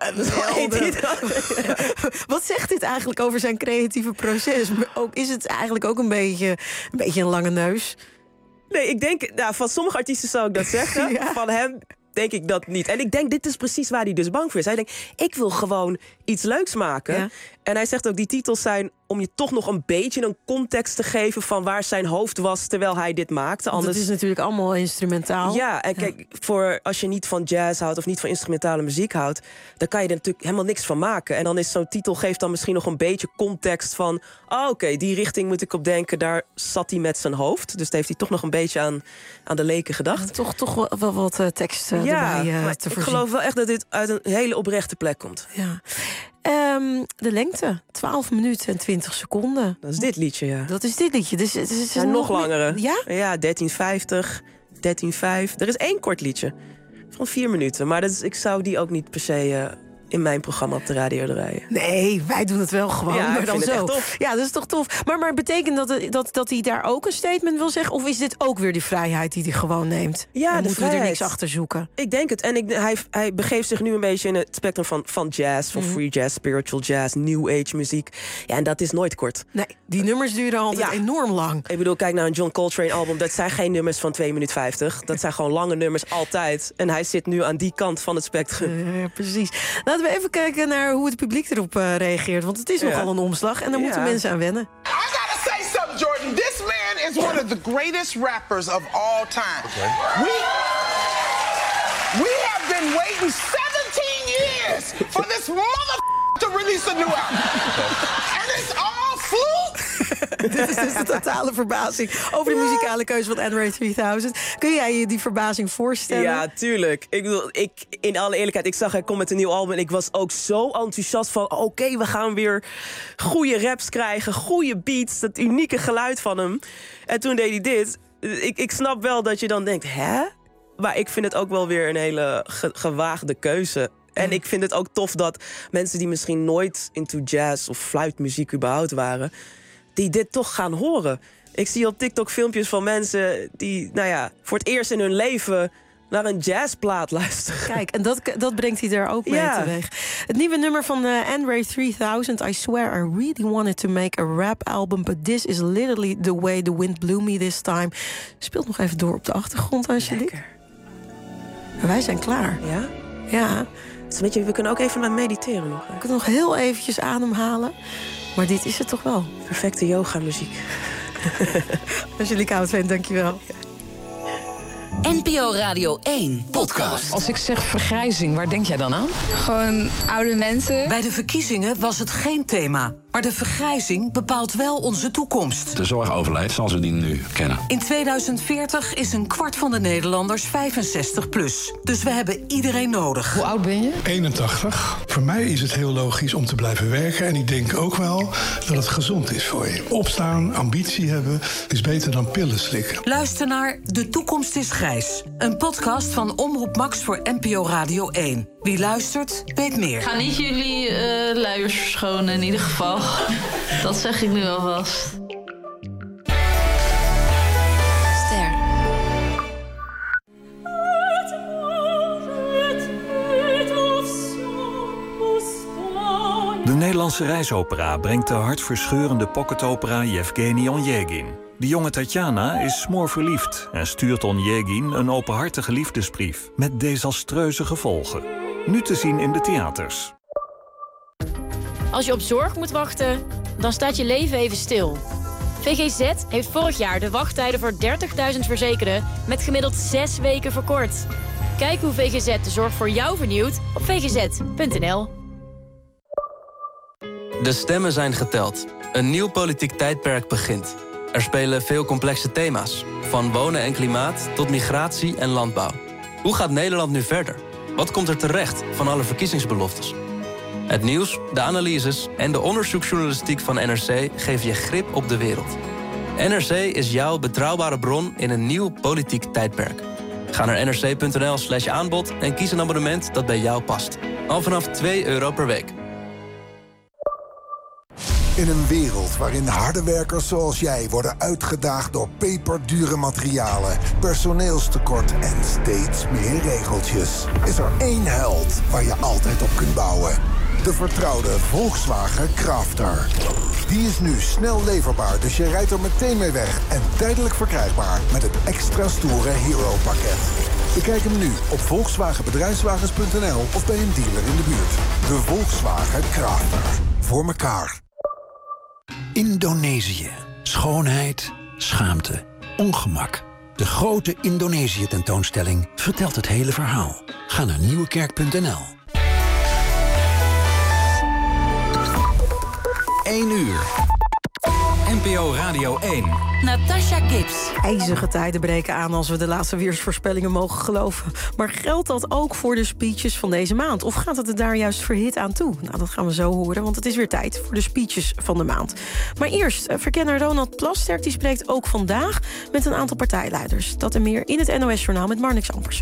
Wat zegt dit eigenlijk over zijn creatieve proces? Ook, is het eigenlijk ook een beetje een, beetje een lange neus? Nee, ik denk, nou, van sommige artiesten zou ik dat zeggen. Ja. Van hem denk ik dat niet. En ik denk, dit is precies waar hij dus bang voor is. Hij denkt, ik wil gewoon iets leuks maken. Ja. En hij zegt ook, die titels zijn om je toch nog een beetje een context te geven van waar zijn hoofd was terwijl hij dit maakte. Anders... Het is natuurlijk allemaal instrumentaal. Ja, en kijk, ja. voor als je niet van jazz houdt of niet van instrumentale muziek houdt, dan kan je er natuurlijk helemaal niks van maken. En dan is zo'n titel geeft dan misschien nog een beetje context van, oh, oké, okay, die richting moet ik op denken. Daar zat hij met zijn hoofd. Dus daar heeft hij toch nog een beetje aan, aan de leken gedacht. Ja, toch, toch wel, wel wat uh, tekst uh, ja, erbij uh, maar te ik voorzien. geloof wel echt dat dit uit een hele oprechte plek komt. Ja. Um, de lengte, twaalf minuten en twintig seconden. Dat is dit liedje, ja. Dat is dit liedje. Dus, het is ja, nog, nog langere. Ja? Ja, dertien vijftig, dertien vijf. Er is één kort liedje van vier minuten. Maar dat is, ik zou die ook niet per se uh, in mijn programma op de radio draaien. Nee, wij doen het wel gewoon. Ja, maar ik dan vind zo. het echt tof. Ja, dat is toch tof. Maar, maar betekent dat, dat dat hij daar ook een statement wil zeggen? Of is dit ook weer die vrijheid die hij gewoon neemt? Ja, en de moeten we er niks achter zoeken? Ik denk het. En ik, hij, hij begeeft zich nu een beetje in het spectrum van, van jazz, van mm. free jazz, spiritual jazz, new age muziek. Ja, en dat is nooit kort. Nee, die nummers duren altijd ja. enorm lang. Ik bedoel, kijk naar een John Coltrane album. Dat zijn geen nummers van twee minuten vijftig. Dat zijn gewoon lange nummers altijd. En hij zit nu aan die kant van het spectrum. Uh, precies. Laten we even kijken naar hoe het publiek erop uh, reageert. Want het is ja. nogal een omslag en daar ja. moeten mensen aan wennen. I gotta say something, Jordan. This man is one of the greatest rappers of all time. Okay. We, we have been waiting seventeen years for this mother to release a new album. Okay. And it's all flute. Dit is dus de totale verbazing over de muzikale keuze van Andre drieduizend. Kun jij je die verbazing voorstellen? Ja, tuurlijk. Ik bedoel, ik, in alle eerlijkheid, ik zag hij komt met een nieuw album en ik was ook zo enthousiast van, oké, okay, we gaan weer goede raps krijgen, goede beats, dat unieke geluid van hem. En toen deed hij dit. Ik, ik snap wel dat je dan denkt, hè? Maar ik vind het ook wel weer een hele ge- gewaagde keuze. En ik vind het ook tof dat mensen die misschien nooit into jazz of fluitmuziek überhaupt waren, die dit toch gaan horen. Ik zie op TikTok filmpjes van mensen die, nou ja, voor het eerst in hun leven naar een jazzplaat luisteren. Kijk, en dat, dat brengt hij er ook mee ja. teweeg. Het nieuwe nummer van uh, Andre drieduizend, I swear I really wanted to make a rap album, but this is literally the way the wind blew me this time. Speelt nog even door op de achtergrond, alsjeblieft. Maar wij zijn klaar. Ja? Ja. Dus weet je, we kunnen ook even naar mediteren nog. We kunnen nog heel eventjes ademhalen. Maar dit is het toch wel. Perfecte yoga-muziek. Angelique Houtven, dankjewel. N P O Radio één podcast. Als ik zeg vergrijzing, waar denk jij dan aan? Gewoon oude mensen. Bij de verkiezingen was het geen thema. Maar de vergrijzing bepaalt wel onze toekomst. De zorg overlijdt zoals we die nu kennen. In tweeduizend veertig is een kwart van de Nederlanders vijfenzestig plus. Dus we hebben iedereen nodig. Hoe oud ben je? eenentachtig. Voor mij is het heel logisch om te blijven werken. En ik denk ook wel dat het gezond is voor je. Opstaan, ambitie hebben, is beter dan pillen slikken. Luister naar De Toekomst is Grijs. Een podcast van Omroep Max voor N P O Radio één. Wie luistert, weet meer. Ga niet jullie uh, luiers verschonen in ieder geval. Dat zeg ik nu alvast. Ster. De Nederlandse reisopera brengt de hartverscheurende pocketopera Yevgeny Onjegin. De jonge Tatjana is smoorverliefd en stuurt Onjegin een openhartige liefdesbrief met desastreuze gevolgen. Nu te zien in de theaters. Als je op zorg moet wachten, dan staat je leven even stil. V G Z heeft vorig jaar de wachttijden voor dertigduizend verzekerden met gemiddeld zes weken verkort. Kijk hoe V G Z de zorg voor jou vernieuwt op v g z punt n l. De stemmen zijn geteld. Een nieuw politiek tijdperk begint. Er spelen veel complexe thema's. Van wonen en klimaat tot migratie en landbouw. Hoe gaat Nederland nu verder? Wat komt er terecht van alle verkiezingsbeloftes? Het nieuws, de analyses en de onderzoeksjournalistiek van N R C geven je grip op de wereld. N R C is jouw betrouwbare bron in een nieuw politiek tijdperk. Ga naar n r c punt n l slash aanbod en kies een abonnement dat bij jou past. Al vanaf twee euro per week. In een wereld waarin harde werkers zoals jij worden uitgedaagd door peperdure materialen, personeelstekort en steeds meer regeltjes, is er één held waar je altijd op kunt bouwen. De vertrouwde Volkswagen Crafter. Die is nu snel leverbaar, dus je rijdt er meteen mee weg. En tijdelijk verkrijgbaar met het extra stoere Hero-pakket. Bekijk hem nu op volkswagen bedrijfswagens punt n l of bij een dealer in de buurt. De Volkswagen Crafter. Voor elkaar. Indonesië. Schoonheid, schaamte, ongemak. De grote Indonesië-tentoonstelling vertelt het hele verhaal. Ga naar nieuwekerk punt n l. één uur. N P O Radio één. Natasha Gibbs. IJzige tijden breken aan als we de laatste weersvoorspellingen mogen geloven. Maar geldt dat ook voor de speeches van deze maand? Of gaat het er daar juist verhit aan toe? Nou, dat gaan we zo horen, want het is weer tijd voor de speeches van de maand. Maar eerst, verkenner Ronald Plasterk die spreekt ook vandaag met een aantal partijleiders. Dat en meer in het N O S-journaal met Marnix Ampersen.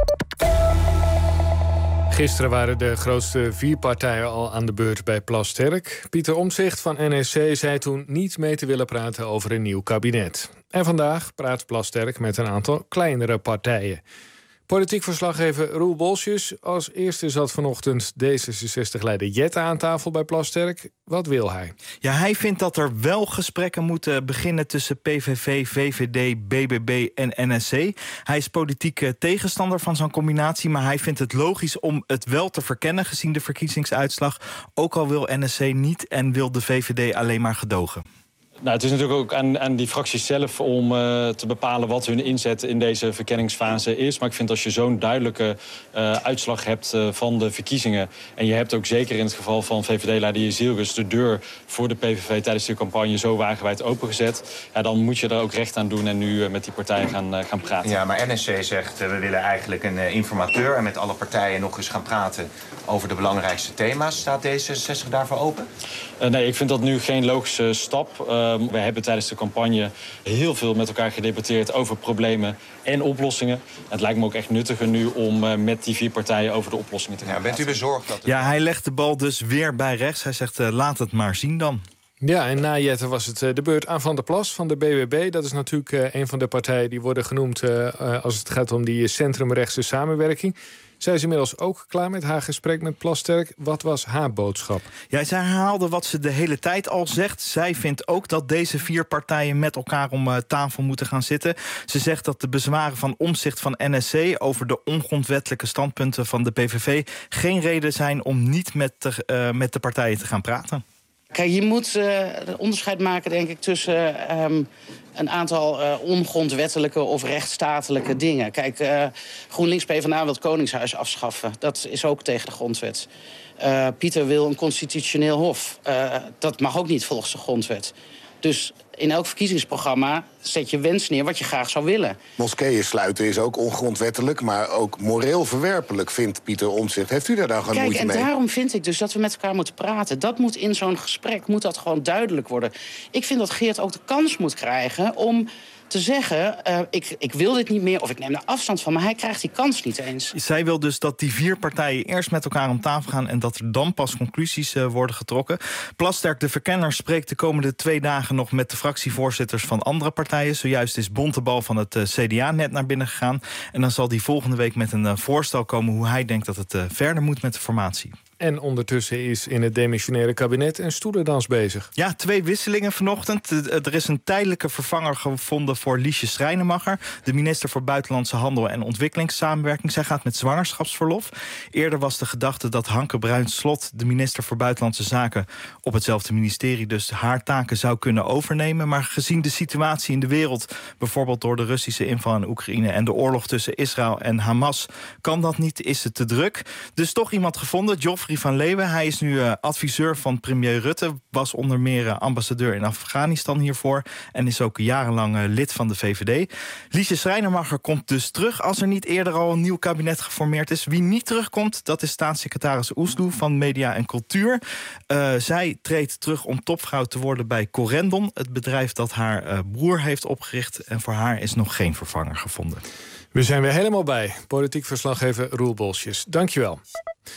Gisteren waren de grootste vier partijen al aan de beurt bij Plasterk. Pieter Omtzigt van N S C zei toen niet mee te willen praten over een nieuw kabinet. En vandaag praat Plasterk met een aantal kleinere partijen. Politiek verslaggever Roel Bolsjes. Als eerste zat vanochtend D zesenzestig-leider Jette aan tafel bij Plasterk. Wat wil hij? Ja, hij vindt dat er wel gesprekken moeten beginnen tussen P V V, V V D, B B B en N S C. Hij is politiek tegenstander van zo'n combinatie, maar hij vindt het logisch om het wel te verkennen gezien de verkiezingsuitslag. Ook al wil N S C niet en wil de V V D alleen maar gedogen. Nou, het is natuurlijk ook aan, aan die fracties zelf om uh, te bepalen wat hun inzet in deze verkenningsfase is. Maar ik vind als je zo'n duidelijke uh, uitslag hebt uh, van de verkiezingen, en je hebt ook zeker in het geval van V V D-leider Jezilgus de deur voor de P V V tijdens de campagne zo wagenwijd opengezet, ja, dan moet je er ook recht aan doen en nu uh, met die partijen gaan, uh, gaan praten. Ja, maar N S C zegt uh, we willen eigenlijk een uh, informateur en met alle partijen nog eens gaan praten over de belangrijkste thema's. Staat D zesenzestig daarvoor open? Uh, nee, ik vind dat nu geen logische stap. Uh, we hebben tijdens de campagne heel veel met elkaar gedebatteerd over problemen en oplossingen. Het lijkt me ook echt nuttiger nu om uh, met die vier partijen over de oplossingen te gaan ja, bent u bezorgd dat... Ja, hij legt de bal dus weer bij rechts. Hij zegt uh, laat het maar zien dan. Ja, en na Jette was het de beurt aan Van der Plas van de B B B. Dat is natuurlijk uh, een van de partijen die worden genoemd uh, uh, als het gaat om die centrumrechtse samenwerking. Zij is inmiddels ook klaar met haar gesprek met Plasterk. Wat was haar boodschap? Ja, zij herhaalde wat ze de hele tijd al zegt. Zij vindt ook dat deze vier partijen met elkaar om uh, tafel moeten gaan zitten. Ze zegt dat de bezwaren van Omtzigt van N S C over de ongrondwettelijke standpunten van de P V V geen reden zijn om niet met de, uh, met de partijen te gaan praten. Kijk, je moet uh, onderscheid maken, denk ik, tussen uh, um, een aantal uh, ongrondwettelijke of rechtsstatelijke dingen. Kijk, uh, GroenLinks PvdA wil het Koningshuis afschaffen. Dat is ook tegen de grondwet. Uh, Pieter wil een constitutioneel hof. Uh, dat mag ook niet volgens de grondwet. Dus in elk verkiezingsprogramma zet je wens neer wat je graag zou willen. Moskeeën sluiten is ook ongrondwettelijk, maar ook moreel verwerpelijk, vindt Pieter Omtzigt. Heeft u daar dan geen moeite mee? Kijk, en daarom vind ik dus dat we met elkaar moeten praten. Dat moet in zo'n gesprek, moet dat gewoon duidelijk worden. Ik vind dat Geert ook de kans moet krijgen om te zeggen, uh, ik, ik wil dit niet meer of ik neem er afstand van, maar hij krijgt die kans niet eens. Zij wil dus dat die vier partijen eerst met elkaar om tafel gaan en dat er dan pas conclusies uh, worden getrokken. Plasterk, de verkenner, spreekt de komende twee dagen nog met de fractievoorzitters van andere partijen. Zojuist is Bontebal van het uh, C D A net naar binnen gegaan. En dan zal die volgende week met een uh, voorstel komen hoe hij denkt dat het uh, verder moet met de formatie. En ondertussen is in het demissionaire kabinet een stoelendans bezig. Ja, twee wisselingen vanochtend. Er is een tijdelijke vervanger gevonden voor Liesje Schrijnemacher, de minister voor Buitenlandse Handel en Ontwikkelingssamenwerking. Zij gaat met zwangerschapsverlof. Eerder was de gedachte dat Hanke Bruins-Slot, de minister voor Buitenlandse Zaken, op hetzelfde ministerie dus haar taken zou kunnen overnemen. Maar gezien de situatie in de wereld, bijvoorbeeld door de Russische inval in Oekraïne en de oorlog tussen Israël en Hamas, kan dat niet, is het te druk. Dus toch iemand gevonden, Joffrey van Leeuwen. Hij is nu uh, adviseur van premier Rutte, was onder meer uh, ambassadeur in Afghanistan hiervoor en is ook jarenlang uh, lid van de V V D. Liesje Schrijnemacher komt dus terug als er niet eerder al een nieuw kabinet geformeerd is. Wie niet terugkomt, dat is staatssecretaris Oesloe van Media en Cultuur. Uh, zij treedt terug om topvrouw te worden bij Corendon, het bedrijf dat haar uh, broer heeft opgericht, en voor haar is nog geen vervanger gevonden. We zijn weer helemaal bij. Politiek verslaggever Roel Bolsjes. Dankjewel.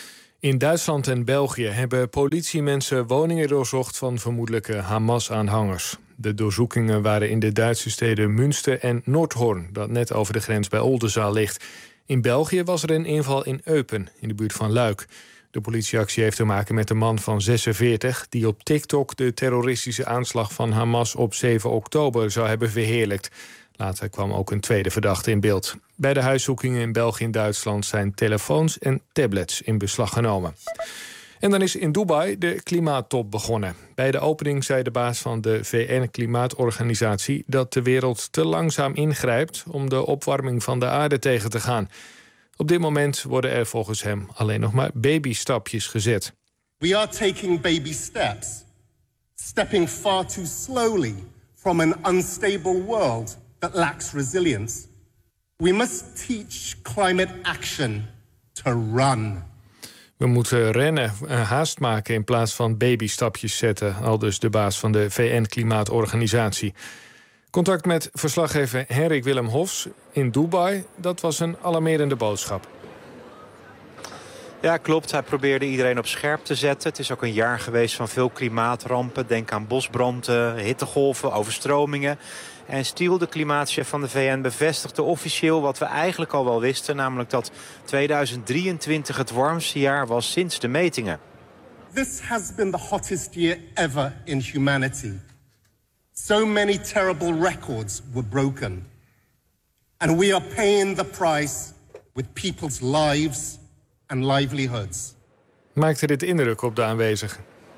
In Duitsland en België hebben politiemensen woningen doorzocht van vermoedelijke Hamas-aanhangers. De doorzoekingen waren in de Duitse steden Münster en Noordhorn, dat net over de grens bij Oldenzaal ligt. In België was er een inval in Eupen, in de buurt van Luik. De politieactie heeft te maken met een man van zesenveertig... die op TikTok de terroristische aanslag van Hamas op zeven oktober zou hebben verheerlijkt. Later kwam ook een tweede verdachte in beeld. Bij de huiszoekingen in België en Duitsland zijn telefoons en tablets in beslag genomen. En dan is in Dubai de klimaattop begonnen. Bij de opening zei de baas van de V N-klimaatorganisatie dat de wereld te langzaam ingrijpt om de opwarming van de aarde tegen te gaan. Op dit moment worden er volgens hem alleen nog maar babystapjes gezet. We are taking baby steps, stepping far too slowly from an unstable world that lacks resilience. We must teach climate action to run. We moeten rennen, haast maken in plaats van babystapjes zetten, aldus de baas van de V N-klimaatorganisatie. Contact met verslaggever Henrik Willem Hofs in Dubai, dat was een alarmerende boodschap. Ja, klopt. Hij probeerde iedereen op scherp te zetten. Het is ook een jaar geweest van veel klimaatrampen. Denk aan bosbranden, hittegolven, overstromingen. En Stiel, de klimaatchef van de V N, bevestigde officieel wat we eigenlijk al wel wisten, namelijk dat tweeduizend drieëntwintig het warmste jaar was sinds de metingen. This has been the hottest year ever in humanity. So many terrible records were broken. And we are paying the price with people's lives and livelihoods. Maakte dit indruk op de aanwezigen?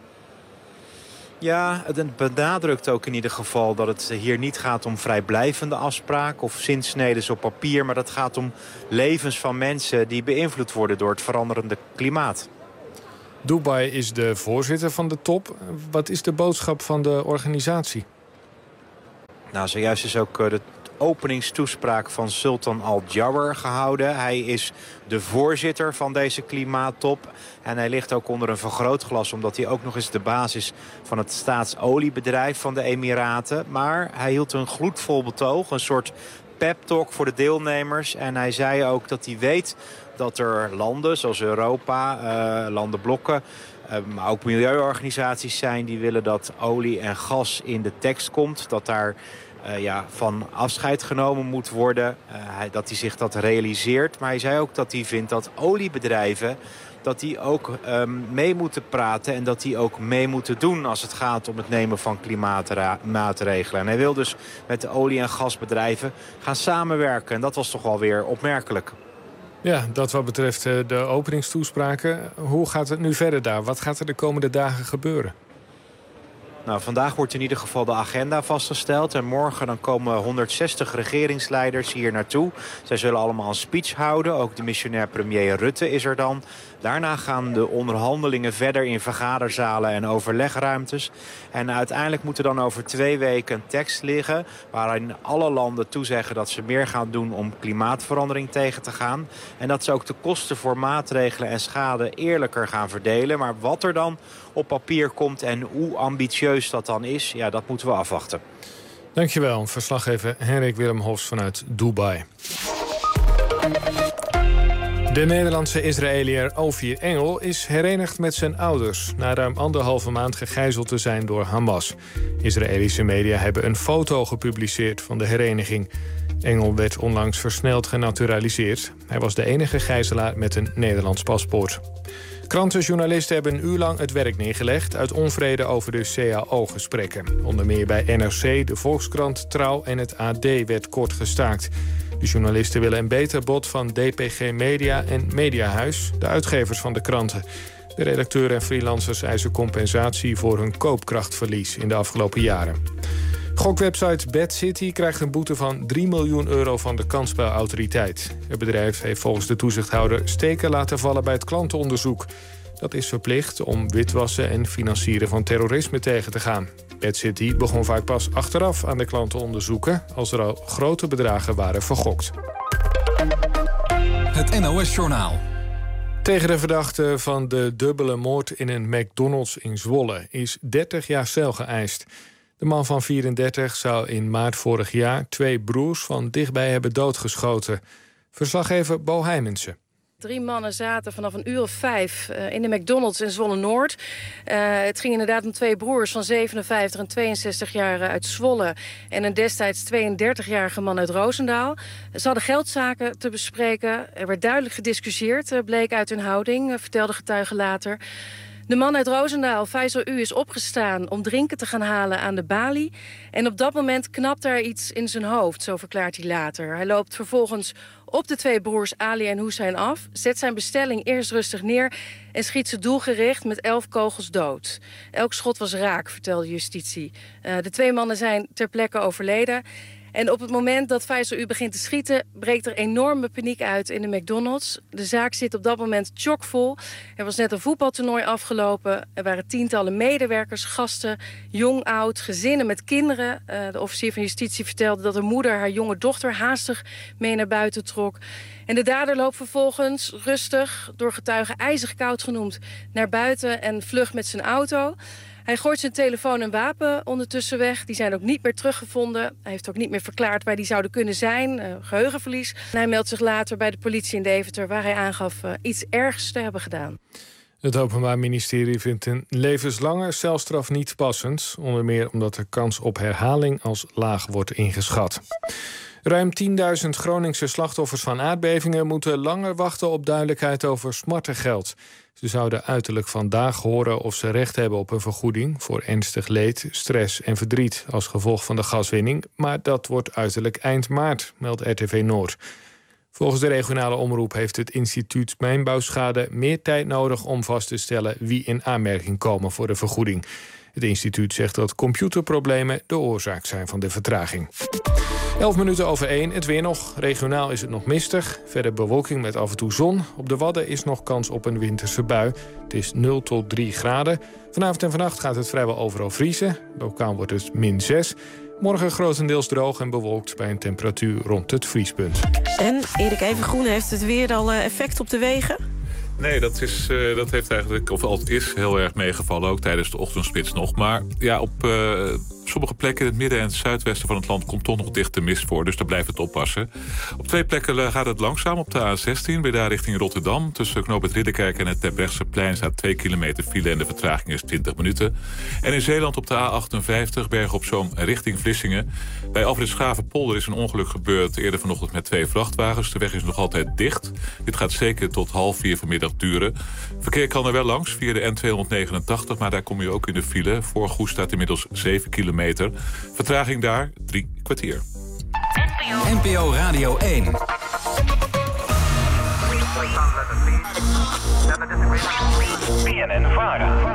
Ja, het benadrukt ook in ieder geval dat het hier niet gaat om vrijblijvende afspraken of zinsneden op papier, maar dat gaat om levens van mensen die beïnvloed worden door het veranderende klimaat. Dubai is de voorzitter van de top. Wat is de boodschap van de organisatie? Nou, zojuist is ook de openingstoespraak van Sultan Al Jaber gehouden. Hij is de voorzitter van deze klimaattop. En hij ligt ook onder een vergrootglas, omdat hij ook nog eens de baas is van het staatsoliebedrijf van de Emiraten. Maar hij hield een gloedvol betoog, een soort pep-talk voor de deelnemers. En hij zei ook dat hij weet dat er landen zoals Europa, uh, landenblokken, uh, maar ook milieuorganisaties zijn die willen dat olie en gas in de tekst komt. Dat daar Uh, ja, van afscheid genomen moet worden. Uh, hij, dat hij zich dat realiseert. Maar hij zei ook dat hij vindt dat oliebedrijven dat die ook um, mee moeten praten en dat die ook mee moeten doen als het gaat om het nemen van klimaatmaatregelen. En hij wil dus met de olie- en gasbedrijven gaan samenwerken. En dat was toch wel weer opmerkelijk. Ja, dat wat betreft de openingstoespraken. Hoe gaat het nu verder daar? Wat gaat er de komende dagen gebeuren? Nou, vandaag wordt in ieder geval de agenda vastgesteld. En morgen dan komen honderdzestig regeringsleiders hier naartoe. Zij zullen allemaal een speech houden. Ook de missionair premier Rutte is er dan. Daarna gaan de onderhandelingen verder in vergaderzalen en overlegruimtes. En uiteindelijk moet er dan over twee weken een tekst liggen waarin alle landen toezeggen dat ze meer gaan doen om klimaatverandering tegen te gaan. En dat ze ook de kosten voor maatregelen en schade eerlijker gaan verdelen. Maar wat er dan op papier komt en hoe ambitieus dat dan is, ja, dat moeten we afwachten. Dankjewel, verslaggever Henrik Willem Hofs vanuit Dubai. De Nederlandse Israëliër Ophir Engel is herenigd met zijn ouders na ruim anderhalve maand gegijzeld te zijn door Hamas. Israëlische media hebben een foto gepubliceerd van de hereniging. Engel werd onlangs versneld genaturaliseerd. Hij was de enige gijzelaar met een Nederlands paspoort. Krantenjournalisten hebben een uur lang het werk neergelegd uit onvrede over de C A O-gesprekken. Onder meer bij N R C, de Volkskrant, Trouw en het A D werd kort gestaakt. De journalisten willen een beter bod van D P G Media en Mediahuis, de uitgevers van de kranten. De redacteuren en freelancers eisen compensatie voor hun koopkrachtverlies in de afgelopen jaren. Gokwebsite Bad City krijgt een boete van drie miljoen euro van de kansspelautoriteit. Het bedrijf heeft volgens de toezichthouder steken laten vallen bij het klantenonderzoek. Dat is verplicht om witwassen en financieren van terrorisme tegen te gaan. Bad City begon vaak pas achteraf aan de klantenonderzoeken als er al grote bedragen waren vergokt. Het N O S-journaal. Tegen de verdachte van de dubbele moord in een McDonald's in Zwolle is dertig jaar cel geëist. De man van vierendertig zou in maart vorig jaar twee broers van dichtbij hebben doodgeschoten. Verslaggever Bo Heimensen. Drie mannen zaten vanaf een uur of vijf uh, in de McDonald's in Zwolle-Noord. Uh, het ging inderdaad om twee broers van zevenenvijftig en tweeënzestig jaar uit Zwolle... en een destijds tweeëndertigjarige man uit Roosendaal. Ze hadden geldzaken te bespreken. Er werd duidelijk gediscussieerd, uh, bleek uit hun houding, uh, vertelde getuigen later. De man uit Roosendaal, Faisal U, is opgestaan om drinken te gaan halen aan de balie. En op dat moment knapt er iets in zijn hoofd, zo verklaart hij later. Hij loopt vervolgens op de twee broers Ali en Hussein af, zet zijn bestelling eerst rustig neer en schiet ze doelgericht met elf kogels dood. Elk schot was raak, vertelde justitie. Uh, de twee mannen zijn ter plekke overleden. En op het moment dat Faisal U begint te schieten, breekt er enorme paniek uit in de McDonald's. De zaak zit op dat moment chockvol. Er was net een voetbaltoernooi afgelopen. Er waren tientallen medewerkers, gasten, jong, oud, gezinnen met kinderen. Uh, de officier van justitie vertelde dat de moeder haar jonge dochter haastig mee naar buiten trok. En de dader loopt vervolgens rustig, door getuigen ijzig koud genoemd, naar buiten en vlucht met zijn auto. Hij gooit zijn telefoon en wapen ondertussen weg. Die zijn ook niet meer teruggevonden. Hij heeft ook niet meer verklaard waar die zouden kunnen zijn. Uh, geheugenverlies. En hij meldt zich later bij de politie in Deventer, waar hij aangaf uh, iets ergs te hebben gedaan. Het Openbaar Ministerie vindt een levenslange celstraf niet passend. Onder meer omdat de kans op herhaling als laag wordt ingeschat. Ruim tienduizend Groningse slachtoffers van aardbevingen moeten langer wachten op duidelijkheid over smartengeld. Ze zouden uiterlijk vandaag horen of ze recht hebben op een vergoeding voor ernstig leed, stress en verdriet als gevolg van de gaswinning. Maar dat wordt uiterlijk eind maart, meldt R T V Noord. Volgens de regionale omroep heeft het instituut Mijnbouwschade meer tijd nodig om vast te stellen wie in aanmerking komen voor de vergoeding. Het instituut zegt dat computerproblemen de oorzaak zijn van de vertraging. elf minuten over één, het weer nog. Regionaal is het nog mistig. Verder bewolking met af en toe zon. Op de Wadden is nog kans op een winterse bui. Het is nul tot drie graden. Vanavond en vannacht gaat het vrijwel overal vriezen. Lokaal wordt het min zes. Morgen grotendeels droog en bewolkt bij een temperatuur rond het vriespunt. En Erik Evengroen, heeft het weer al effect op de wegen? Nee, dat, is, uh, dat heeft eigenlijk, of al is heel erg meegevallen, ook tijdens de ochtendspits nog. Maar ja, op uh, sommige plekken in het midden en het zuidwesten van het land komt toch nog dichte mist voor. Dus daar blijft het oppassen. Op twee plekken gaat het langzaam. Op de A zestien, bij daar richting Rotterdam. Tussen Knoop het Ridderkerk en het Terbrechtseplein staat twee kilometer file en de vertraging is twintig minuten. En in Zeeland op de A achtenvijftig, Bergen op Zoom richting Vlissingen. Bij Afrit Schavenpolder is een ongeluk gebeurd eerder vanochtend met twee vrachtwagens. De weg is nog altijd dicht. Dit gaat zeker tot half vier vanmiddag duren. Verkeer kan er wel langs via de N tweehonderdnegenentachtig, maar daar kom je ook in de file. Voor Goes staat inmiddels zeven kilometer. Vertraging daar drie kwartier. N P O Radio één. B N N Vara.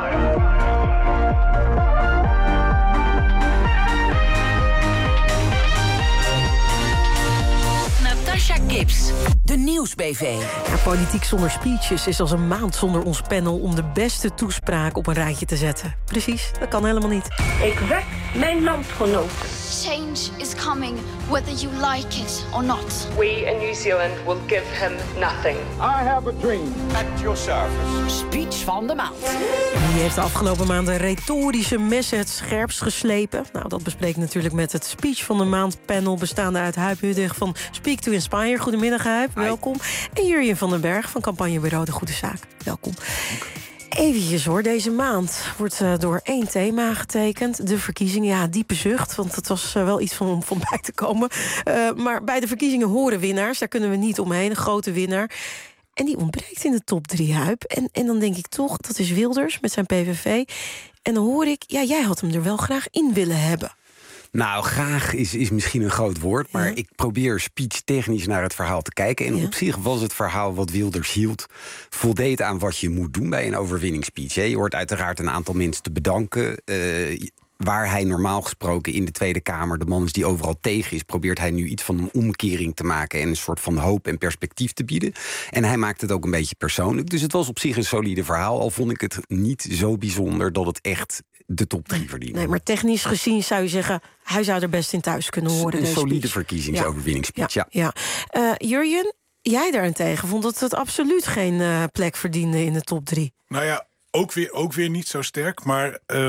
Natasha Gibbs, de Nieuws-B V. Ja, politiek zonder speeches is als een maand zonder ons panel om de beste toespraak op een rijtje te zetten. Precies, dat kan helemaal niet. Ik wek mijn landgenoten. Change is coming, whether you like it or not. We in New Zealand will give him nothing. I have a dream. At your service. Speech van de maand. Wie heeft de afgelopen maand een retorische mes het scherpst geslepen? Nou, dat bespreek ik natuurlijk met het Speech van de Maand panel bestaande uit Huib Huddig van Speak to Inspire. Goedemiddag, Huib. Welkom. En Jurjen van den Berg van campagnebureau De Goede Zaak. Welkom. Eventjes hoor, deze maand wordt uh, door één thema getekend. De verkiezingen, ja, diepe zucht, want het was uh, wel iets van om van bij te komen. Uh, maar bij de verkiezingen horen winnaars, daar kunnen we niet omheen. Een grote winnaar. En die ontbreekt in de top drie, Huib. En, en dan denk ik toch, dat is Wilders met zijn P V V. En dan hoor ik, ja, jij had hem er wel graag in willen hebben. Nou, graag is, is misschien een groot woord, maar ja. Ik probeer speech-technisch naar het verhaal te kijken. En ja. Op zich was het verhaal wat Wilders hield voldeed aan wat je moet doen bij een overwinningsspeech. Je hoort uiteraard een aantal mensen te bedanken. Uh, waar hij normaal gesproken in de Tweede Kamer de man is die overal tegen is, probeert hij nu iets van een omkering te maken en een soort van hoop en perspectief te bieden. En hij maakt het ook een beetje persoonlijk. Dus het was op zich een solide verhaal, al vond ik het niet zo bijzonder dat het echt de top drie verdiende. Nee, maar technisch gezien zou je zeggen, hij zou er best in thuis kunnen horen. Een solide verkiezingsoverwinningsspeech, ja. ja. ja. Uh, Jurjen, jij daarentegen vond dat het absoluut geen uh, plek verdiende in de top drie. Nou ja, ook weer, ook weer niet zo sterk, maar um,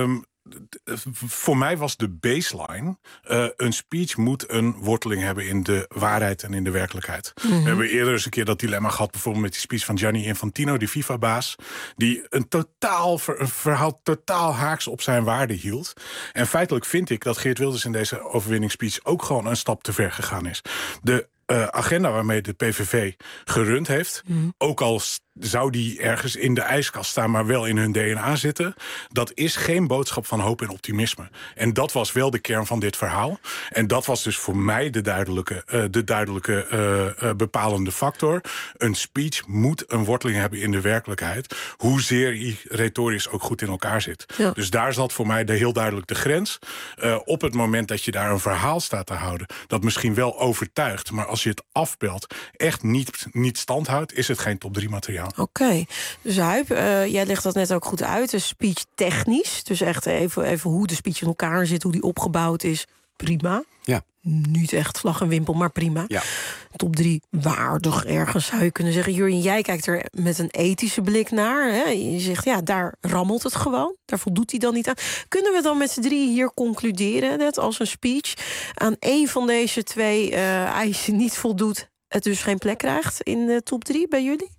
voor mij was de baseline... Uh, een speech moet een worteling hebben in de waarheid en in de werkelijkheid. Mm-hmm. We hebben eerder eens een keer dat dilemma gehad... bijvoorbeeld met die speech van Gianni Infantino, die FIFA-baas... die een, totaal, een verhaal totaal haaks op zijn waarde hield. En feitelijk vind ik dat Geert Wilders in deze overwinningsspeech... ook gewoon een stap te ver gegaan is. De uh, agenda waarmee de P V V gerund heeft... Mm-hmm. ook al zou die ergens in de ijskast staan... maar wel in hun D N A zitten... dat is geen boodschap van hoop en optimisme. En dat was wel de kern van dit verhaal. En dat was dus voor mij de duidelijke, uh, de duidelijke uh, uh, bepalende factor. Een speech moet een worteling hebben in de werkelijkheid... hoezeer hij retorisch ook goed in elkaar zit. Ja. Dus daar zat voor mij de, heel duidelijk de grens. Uh, op het moment dat je daar een verhaal staat te houden... dat misschien wel overtuigt, maar als je het afbelt... echt niet, niet standhoudt, is het geen top drie materiaal. Oké, okay. Dus Huib, uh, jij legt dat net ook goed uit. De speech technisch, dus echt even, even hoe de speech in elkaar zit... hoe die opgebouwd is, prima. Ja. Niet echt vlag en wimpel, maar prima. Ja. Top drie waardig ergens, zou je kunnen zeggen. Jurjen, jij kijkt er met een ethische blik naar. Hè? Je zegt, ja, daar rammelt het gewoon. Daar voldoet hij dan niet aan. Kunnen we dan met z'n drie hier concluderen... dat als een speech aan één van deze twee uh, eisen niet voldoet... het dus geen plek krijgt in de top drie bij jullie?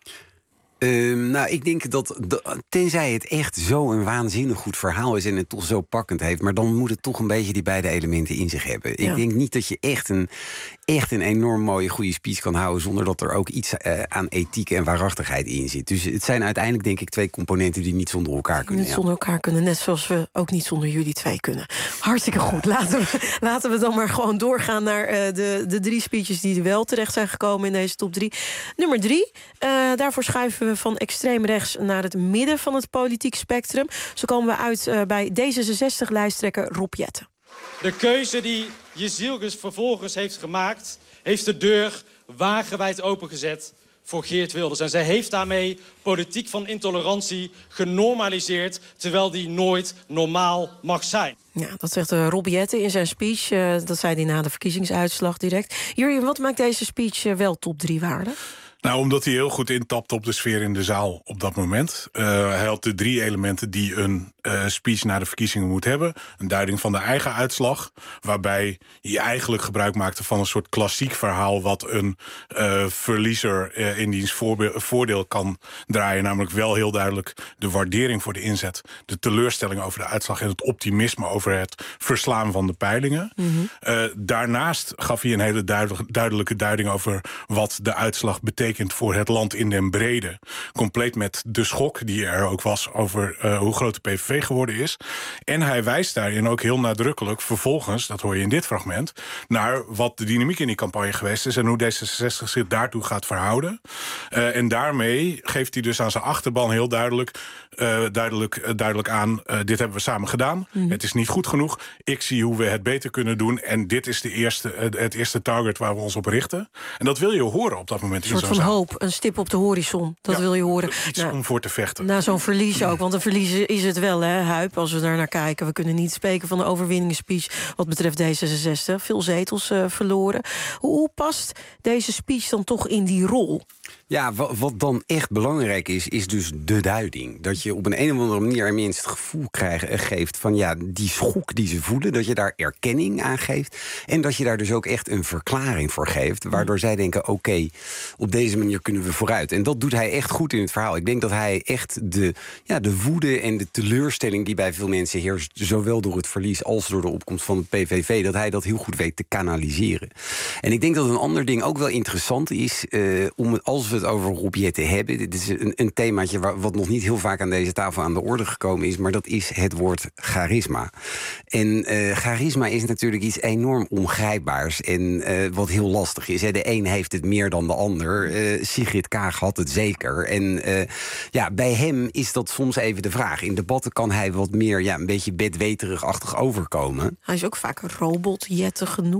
Uh, nou, ik denk dat, de, tenzij het echt zo'n waanzinnig goed verhaal is... en het toch zo pakkend heeft... maar dan moet het toch een beetje die beide elementen in zich hebben. Ja. Ik denk niet dat je echt een, echt een enorm mooie, goede speech kan houden... zonder dat er ook iets uh, aan ethiek en waarachtigheid in zit. Dus het zijn uiteindelijk, denk ik, twee componenten... die niet zonder elkaar kunnen. Niet zonder elkaar kunnen, net zoals we ook niet zonder jullie twee kunnen. Hartstikke goed. Laten we, laten we dan maar gewoon doorgaan naar uh, de, de drie speeches... die er wel terecht zijn gekomen in deze top drie. Nummer drie, uh, daarvoor schuiven we van extreem rechts naar het midden van het politiek spectrum. Zo komen we uit uh, bij D zesenzestig-lijsttrekker Rob Jetten. De keuze die Jezilgus vervolgens heeft gemaakt... heeft de deur wagenwijd opengezet voor Geert Wilders. En zij heeft daarmee politiek van intolerantie genormaliseerd... terwijl die nooit normaal mag zijn. Ja, dat zegt uh, Rob Jetten in zijn speech. Uh, dat zei hij na de verkiezingsuitslag direct. Jurjen, wat maakt deze speech uh, wel top drie waardig? Nou, omdat hij heel goed intapt op de sfeer in de zaal op dat moment. Uh, hij had de drie elementen die een uh, speech na de verkiezingen moet hebben. Een duiding van de eigen uitslag. Waarbij hij eigenlijk gebruik maakte van een soort klassiek verhaal... wat een uh, verliezer uh, in diens voordeel kan draaien. Namelijk wel heel duidelijk de waardering voor de inzet. De teleurstelling over de uitslag en het optimisme over het verslaan van de peilingen. Mm-hmm. Uh, daarnaast gaf hij een hele duidelijk, duidelijke duiding over wat de uitslag betekent voor het land in den brede. Compleet met de schok die er ook was over uh, hoe groot de P V V geworden is. En hij wijst daarin ook heel nadrukkelijk vervolgens, dat hoor je in dit fragment, naar wat de dynamiek in die campagne geweest is en hoe D zesenzestig zich daartoe gaat verhouden. Uh, en daarmee geeft hij dus aan zijn achterban heel duidelijk, uh, duidelijk, uh, duidelijk aan, uh, dit hebben we samen gedaan. Mm. Het is niet goed genoeg. Ik zie hoe we het beter kunnen doen. En dit is de eerste, uh, het eerste target waar we ons op richten. En dat wil je horen op dat moment. Een soort van hoop, een stip op de horizon. Dat ja, wil je horen. Iets nou, om voor te vechten. Na zo'n verlies ook, want een verlies is het wel, hè, Huib, als we daar naar kijken. We kunnen niet spreken van de overwinningsspeech wat betreft D zesenzestig. Veel zetels uh, verloren. Hoe, hoe past deze speech dan toch in die rol? Ja, wat, wat dan echt belangrijk is, is dus de duiding. Dat je op een, een of andere manier minst het gevoel krijgt, geeft van ja, die schok die ze voelen, dat je daar erkenning aan geeft. En dat je daar dus ook echt een verklaring voor geeft. Waardoor zij denken, oké, okay, op deze manier kunnen we vooruit. En dat doet hij echt goed in het verhaal. Ik denk dat hij echt de, ja, de woede en de teleurstelling die bij veel mensen heerst, zowel door het verlies als door de opkomst van het P V V, dat hij dat heel goed weet te kanaliseren. En ik denk dat een ander ding ook wel interessant is, uh, om, als we het over Rob Jetten hebben. Dit is een, een themaatje waar, wat nog niet heel vaak aan deze tafel aan de orde gekomen is, maar dat is het woord charisma. En uh, charisma is natuurlijk iets enorm ongrijpbaars en uh, wat heel lastig is. Hè. De een heeft het meer dan de ander. Uh, Sigrid Kaag had het zeker. En uh, ja, bij hem is dat soms even de vraag. In debatten kan hij wat meer ja, een beetje bedweterig-achtig overkomen. Hij is ook vaak een robot Jetten genoemd.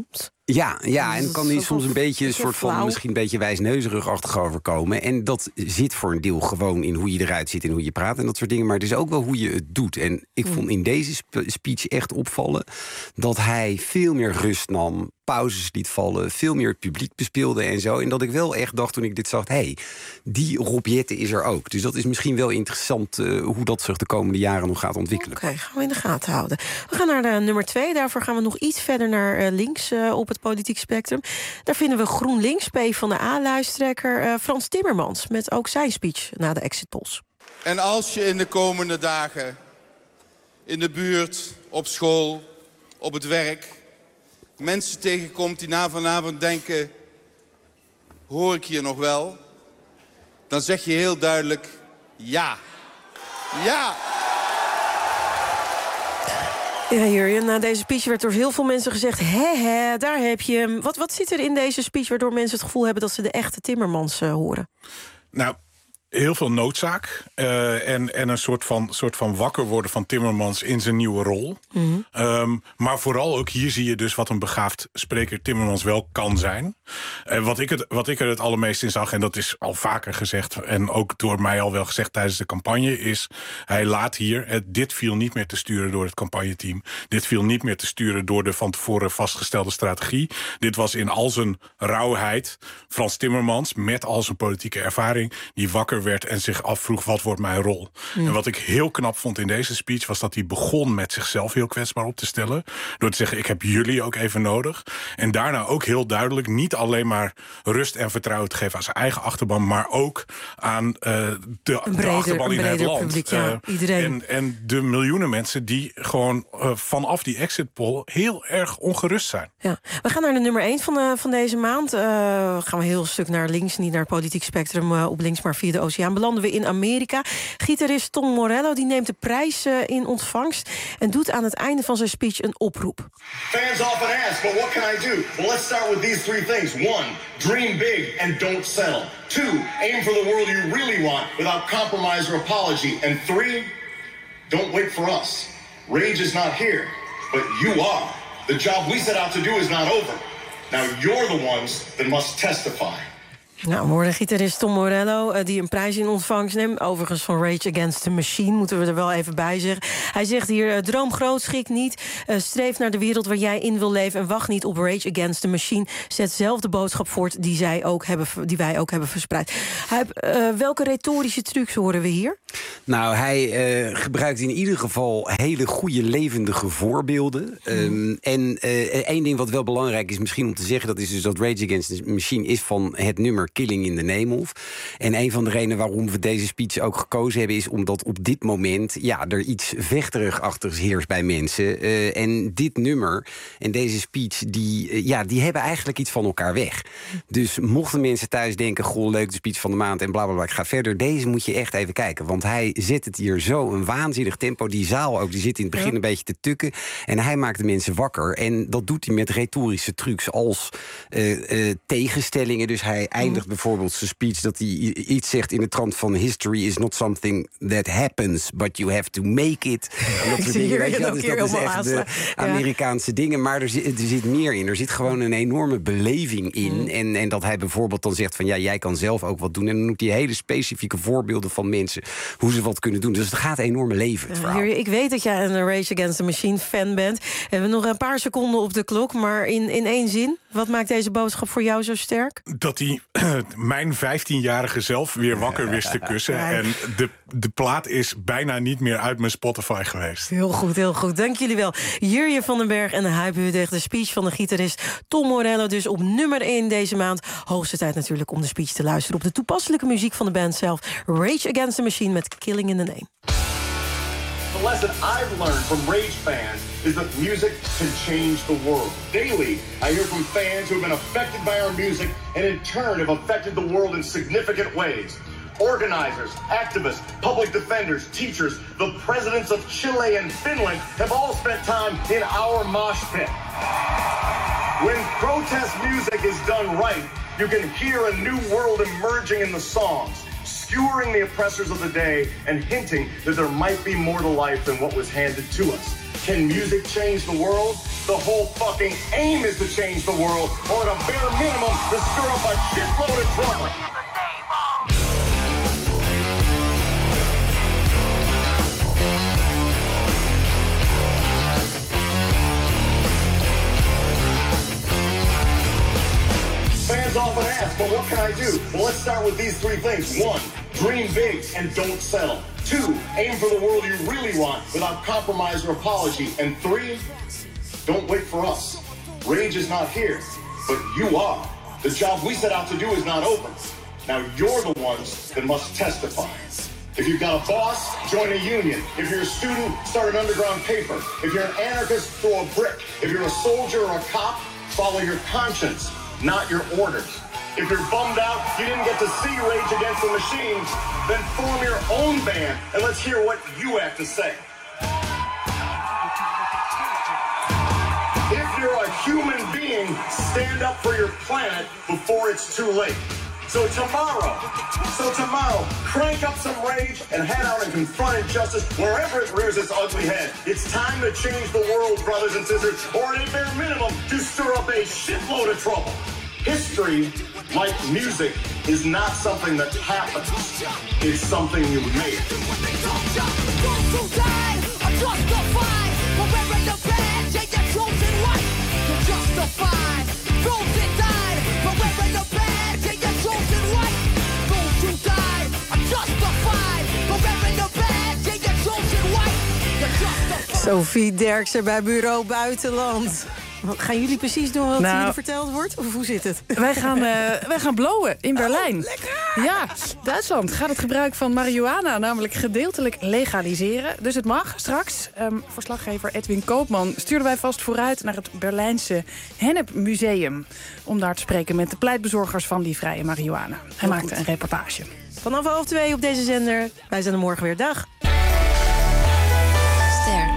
Ja, ja, en kan die soms een beetje een soort van misschien een beetje wijsneuzerigachtig overkomen. En dat zit voor een deel gewoon in hoe je eruit ziet en hoe je praat en dat soort dingen. Maar het is ook wel hoe je het doet. En ik vond in deze sp- speech echt opvallen dat hij veel meer rust nam, pauzes liet vallen, veel meer het publiek bespeelde en zo. En dat ik wel echt dacht toen ik dit zag, hé, hey, die Rob Jetten is er ook. Dus dat is misschien wel interessant uh, hoe dat zich de komende jaren nog gaat ontwikkelen. Oké, okay, gaan we in de gaten houden. We gaan naar de nummer twee. Daarvoor gaan we nog iets verder naar uh, links uh, op het politiek spectrum. Daar vinden we GroenLinks, P van de A-lijsttrekker uh, Frans Timmermans met ook zijn speech na de exit polls. En als je in de komende dagen in de buurt, op school, op het werk mensen tegenkomt die na vanavond denken, hoor ik hier nog wel? Dan zeg je heel duidelijk, ja. Ja! Ja, hier, na deze speech werd door heel veel mensen gezegd, hè, hè, daar heb je hem. Wat, wat zit er in deze speech waardoor mensen het gevoel hebben dat ze de echte Timmermans uh, horen? Nou, heel veel noodzaak uh, en, en een soort van, soort van wakker worden van Timmermans in zijn nieuwe rol. Mm-hmm. Um, maar vooral ook hier zie je dus wat een begaafd spreker Timmermans wel kan zijn. Uh, wat, ik het, wat ik er het allermeest in zag, en dat is al vaker gezegd en ook door mij al wel gezegd tijdens de campagne, is hij laat hier, het, dit viel niet meer te sturen door het campagneteam. Dit viel niet meer te sturen door de van tevoren vastgestelde strategie. Dit was in al zijn rauwheid Frans Timmermans met al zijn politieke ervaring die wakker werd en zich afvroeg, wat wordt mijn rol? Mm. En wat ik heel knap vond in deze speech was dat hij begon met zichzelf heel kwetsbaar op te stellen. Door te zeggen, ik heb jullie ook even nodig. En daarna ook heel duidelijk niet alleen maar rust en vertrouwen te geven aan zijn eigen achterban, maar ook aan uh, de, breder, de achterban in het land. Publiek, ja, uh, iedereen. En, en de miljoenen mensen die gewoon uh, vanaf die exit poll heel erg ongerust zijn. Ja. We gaan naar de nummer één van, de, van deze maand. Uh, gaan we heel stuk naar links, niet naar het politiek spectrum uh, op links, maar via de oceaan belanden we in Amerika. Gitarist Tom Morello die neemt de prijs uh, in ontvangst en doet aan het einde van zijn speech een oproep. Fans often ask, but what can I do? Well, let's start with these three things. One, dream big and don't settle. Two, aim for the world you really want without compromise or apology. And three, don't wait for us. Rage is not here, but you are. The job we set out to do is not over. Now you're the ones that must testify. Nou, we hoorden gitarist Tom Morello, uh, die een prijs in ontvangst neemt. Overigens van Rage Against the Machine, moeten we er wel even bij zeggen. Hij zegt hier, uh, droom groot, schrik niet. Uh, streef naar de wereld waar jij in wil leven en wacht niet op Rage Against the Machine. Zet zelf de boodschap voort die, zij ook hebben, die wij ook hebben verspreid. Hij, uh, welke retorische trucs horen we hier? Nou, hij uh, gebruikt in ieder geval hele goede levendige voorbeelden. Hmm. Um, en uh, één ding wat wel belangrijk is misschien om te zeggen, dat is dus dat Rage Against the Machine is van het nummer Killing in the Name of. En een van de redenen waarom we deze speech ook gekozen hebben, is omdat op dit moment ja, er iets vechterigachtigs heerst bij mensen. Uh, en dit nummer en deze speech, die, uh, ja, die hebben eigenlijk iets van elkaar weg. Dus mochten mensen thuis denken, goh, leuk de speech van de maand en blablabla, ik ga verder. Deze moet je echt even kijken, want hij zet het hier zo een waanzinnig tempo. Die zaal ook, die zit in het begin een beetje te tukken. En hij maakt de mensen wakker. En dat doet hij met retorische trucs als uh, uh, tegenstellingen. Dus hij eindigt mm. bijvoorbeeld zijn speech dat hij iets zegt in de trant van history is not something that happens, but you have to make it. En dat soort dingen, weet je, dat, dus dat is echt de Amerikaanse ja. dingen. Maar er zit, er zit meer in. Er zit gewoon een enorme beleving in. Mm. En, en dat hij bijvoorbeeld dan zegt van ja, jij kan zelf ook wat doen. En dan noemt hij hele specifieke voorbeelden van mensen hoe ze wat kunnen doen. Dus het gaat enorm leven, het verhaal. Hier, ik weet dat jij een Rage Against the Machine fan bent. We hebben nog een paar seconden op de klok, maar in, in één zin, wat maakt deze boodschap voor jou zo sterk? Dat hij mijn vijftienjarige zelf weer wakker wist te kussen. Ja. En de, de plaat is bijna niet meer uit mijn Spotify geweest. Heel goed, heel goed. Dank jullie wel. Jurje van den Berg en de Huibhudeg, de speech van de gitarist Tom Morello. Dus op nummer één deze maand. Hoogste tijd natuurlijk om de speech te luisteren op de toepasselijke muziek van de band zelf. Rage Against the Machine met Killing in the Name. The lesson I've learned from Rage fans is that music can change the world. Daily, I hear from fans who have been affected by our music and in turn have affected the world in significant ways. Organizers, activists, public defenders, teachers, the presidents of Chile and Finland have all spent time in our mosh pit. When protest music is done right, you can hear a new world emerging in the songs, skewering the oppressors of the day and hinting that there might be more to life than what was handed to us. Can music change the world? The whole fucking aim is to change the world, or at a bare minimum, to stir up a shitload of trouble. Fans often ask, but what can I do? Well, let's start with these three things. One, dream big and don't settle. Two, aim for the world you really want without compromise or apology. And three, don't wait for us. Rage is not here, but you are. The job we set out to do is not over. Now you're the ones that must testify. If you've got a boss, join a union. If you're a student, start an underground paper. If you're an anarchist, throw a brick. If you're a soldier or a cop, follow your conscience, not your orders. If you're bummed out, you didn't get to see Rage Against the Machines, then form your own band and let's hear what you have to say. If you're a human being, stand up for your planet before it's too late. So tomorrow, so tomorrow, crank up some rage and head out and confront injustice wherever it rears its ugly head. It's time to change the world, brothers and sisters, or at a bare minimum, to stir up a shitload of trouble. History, like music, is not something that happens. It's something you make. Sophie Derksen bij Bureau Buitenland. Wat gaan jullie precies doen wat nou, hier verteld wordt? Of hoe zit het? Wij gaan, uh, wij gaan blowen in Berlijn. Oh, lekker! Ja, Duitsland gaat het gebruik van marihuana namelijk gedeeltelijk legaliseren. Dus het mag straks. Um, verslaggever Edwin Koopman stuurde wij vast vooruit naar het Berlijnse Hennepmuseum. Om daar te spreken met de pleitbezorgers van die vrije marihuana. Hij maakte een reportage. Vanaf half twee op deze zender. Wij zijn er morgen weer. Dag. Ster.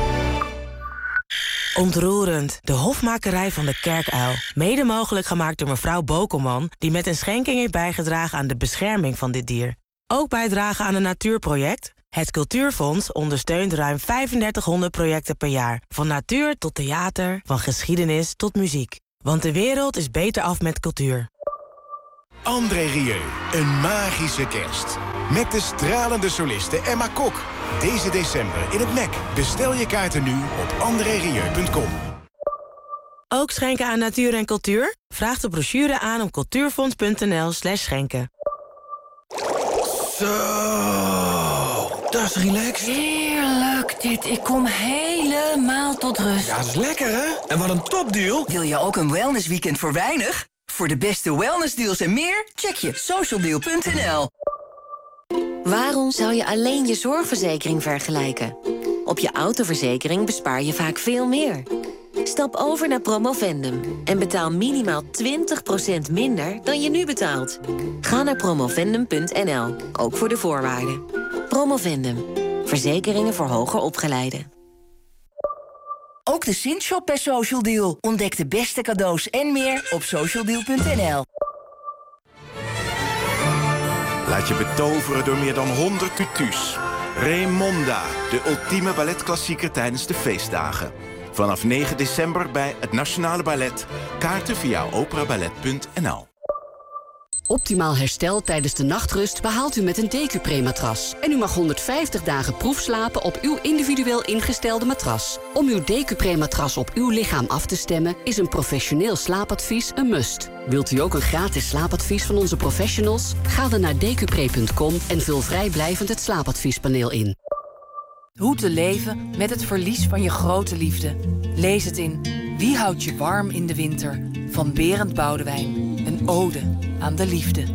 Ontroerend. De hofmakerij van de Kerkuil. Mede mogelijk gemaakt door mevrouw Bokelman, die met een schenking heeft bijgedragen aan de bescherming van dit dier. Ook bijdragen aan een natuurproject? Het Cultuurfonds ondersteunt ruim vijfendertighonderd projecten per jaar. Van natuur tot theater, van geschiedenis tot muziek. Want de wereld is beter af met cultuur. André Rieu, een magische kerst. Met de stralende soliste Emma Kok. Deze december in het M E C. Bestel je kaarten nu op andré rieu punt com. Ook schenken aan natuur en cultuur? Vraag de brochure aan op cultuurfonds.nl slash schenken. Zo, dat is relaxed. Heerlijk dit. Ik kom helemaal tot rust. Ja, dat is lekker, hè? En wat een topdeal. Wil je ook een wellnessweekend voor weinig? Voor de beste wellnessdeals en meer, check je socialdeal punt n l. Waarom zou je alleen je zorgverzekering vergelijken? Op je autoverzekering bespaar je vaak veel meer. Stap over naar Promovendum en betaal minimaal twintig procent minder dan je nu betaalt. Ga naar promovendum punt n l, ook voor de voorwaarden. Promovendum, verzekeringen voor hoger opgeleiden. Ook de Sint-shop bij Social Deal. Ontdek de beste cadeaus en meer op socialdeal punt n l. Laat je betoveren door meer dan honderd tutus. Raymonda, de ultieme balletklassieker tijdens de feestdagen. Vanaf negen december bij het Nationale Ballet. Kaarten via operaballet punt n l. Optimaal herstel tijdens de nachtrust behaalt u met een Decupré-matras. En u mag honderdvijftig dagen proefslapen op uw individueel ingestelde matras. Om uw Decupré-matras op uw lichaam af te stemmen is een professioneel slaapadvies een must. Wilt u ook een gratis slaapadvies van onze professionals? Ga dan naar decupré punt com en vul vrijblijvend het slaapadviespaneel in. Hoe te leven met het verlies van je grote liefde. Lees het in Wie houdt je warm in de winter? Van Berend Boudewijn. Een ode aan de liefde.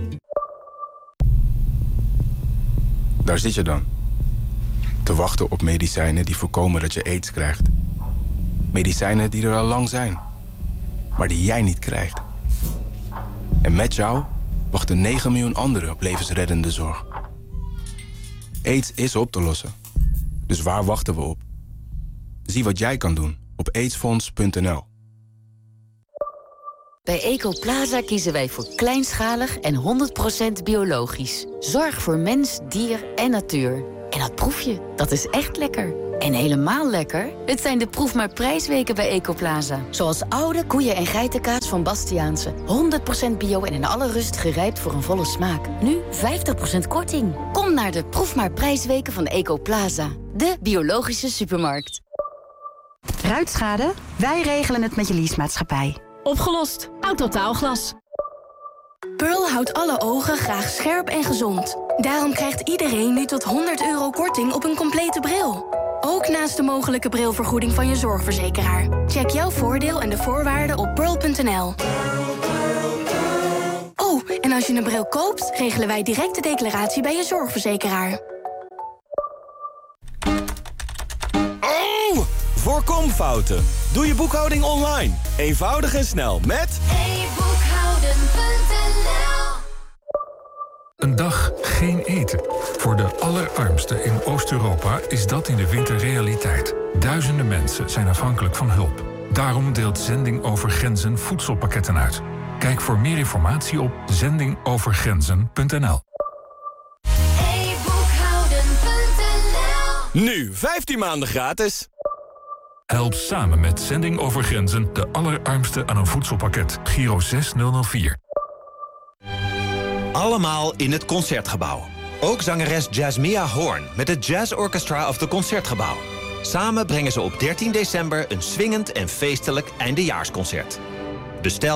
Daar zit je dan. Te wachten op medicijnen die voorkomen dat je aids krijgt. Medicijnen die er al lang zijn. Maar die jij niet krijgt. En met jou wachten negen miljoen anderen op levensreddende zorg. AIDS is op te lossen. Dus waar wachten we op? Zie wat jij kan doen op aidsfonds punt n l. Bij Ecoplaza kiezen wij voor kleinschalig en honderd procent biologisch. Zorg voor mens, dier en natuur. En dat proef je, dat is echt lekker. En helemaal lekker, het zijn de proef maar prijsweken bij Ecoplaza. Zoals oude koeien- en geitenkaas van Bastiaanse. honderd procent bio en in alle rust gerijpt voor een volle smaak. Nu vijftig procent korting. Kom naar de proef maar prijsweken van Ecoplaza. De biologische supermarkt. Ruitschade? Wij regelen het met je leasemaatschappij. Opgelost. Autotaalglas. Pearl houdt alle ogen graag scherp en gezond. Daarom krijgt iedereen nu tot honderd euro korting op een complete bril. Ook naast de mogelijke brilvergoeding van je zorgverzekeraar. Check jouw voordeel en de voorwaarden op pearl punt n l. Oh, en als je een bril koopt, regelen wij direct de declaratie bij je zorgverzekeraar. Oh! Voorkom fouten. Doe je boekhouding online. Eenvoudig en snel met e boekhouden punt n l. Een dag geen eten. Voor de allerarmsten in Oost-Europa is dat in de winter realiteit. Duizenden mensen zijn afhankelijk van hulp. Daarom deelt Zending Over Grenzen voedselpakketten uit. Kijk voor meer informatie op zending over grenzen punt n l. e boekhouden punt n l. nu vijftien maanden gratis. Help samen met Zending Over Grenzen de allerarmsten aan een voedselpakket. Giro zes nul nul vier. Allemaal in het Concertgebouw. Ook zangeres Jasmia Hoorn met het Jazz Orchestra of the Concertgebouw. Samen brengen ze op dertien december een swingend en feestelijk eindejaarsconcert. Bestel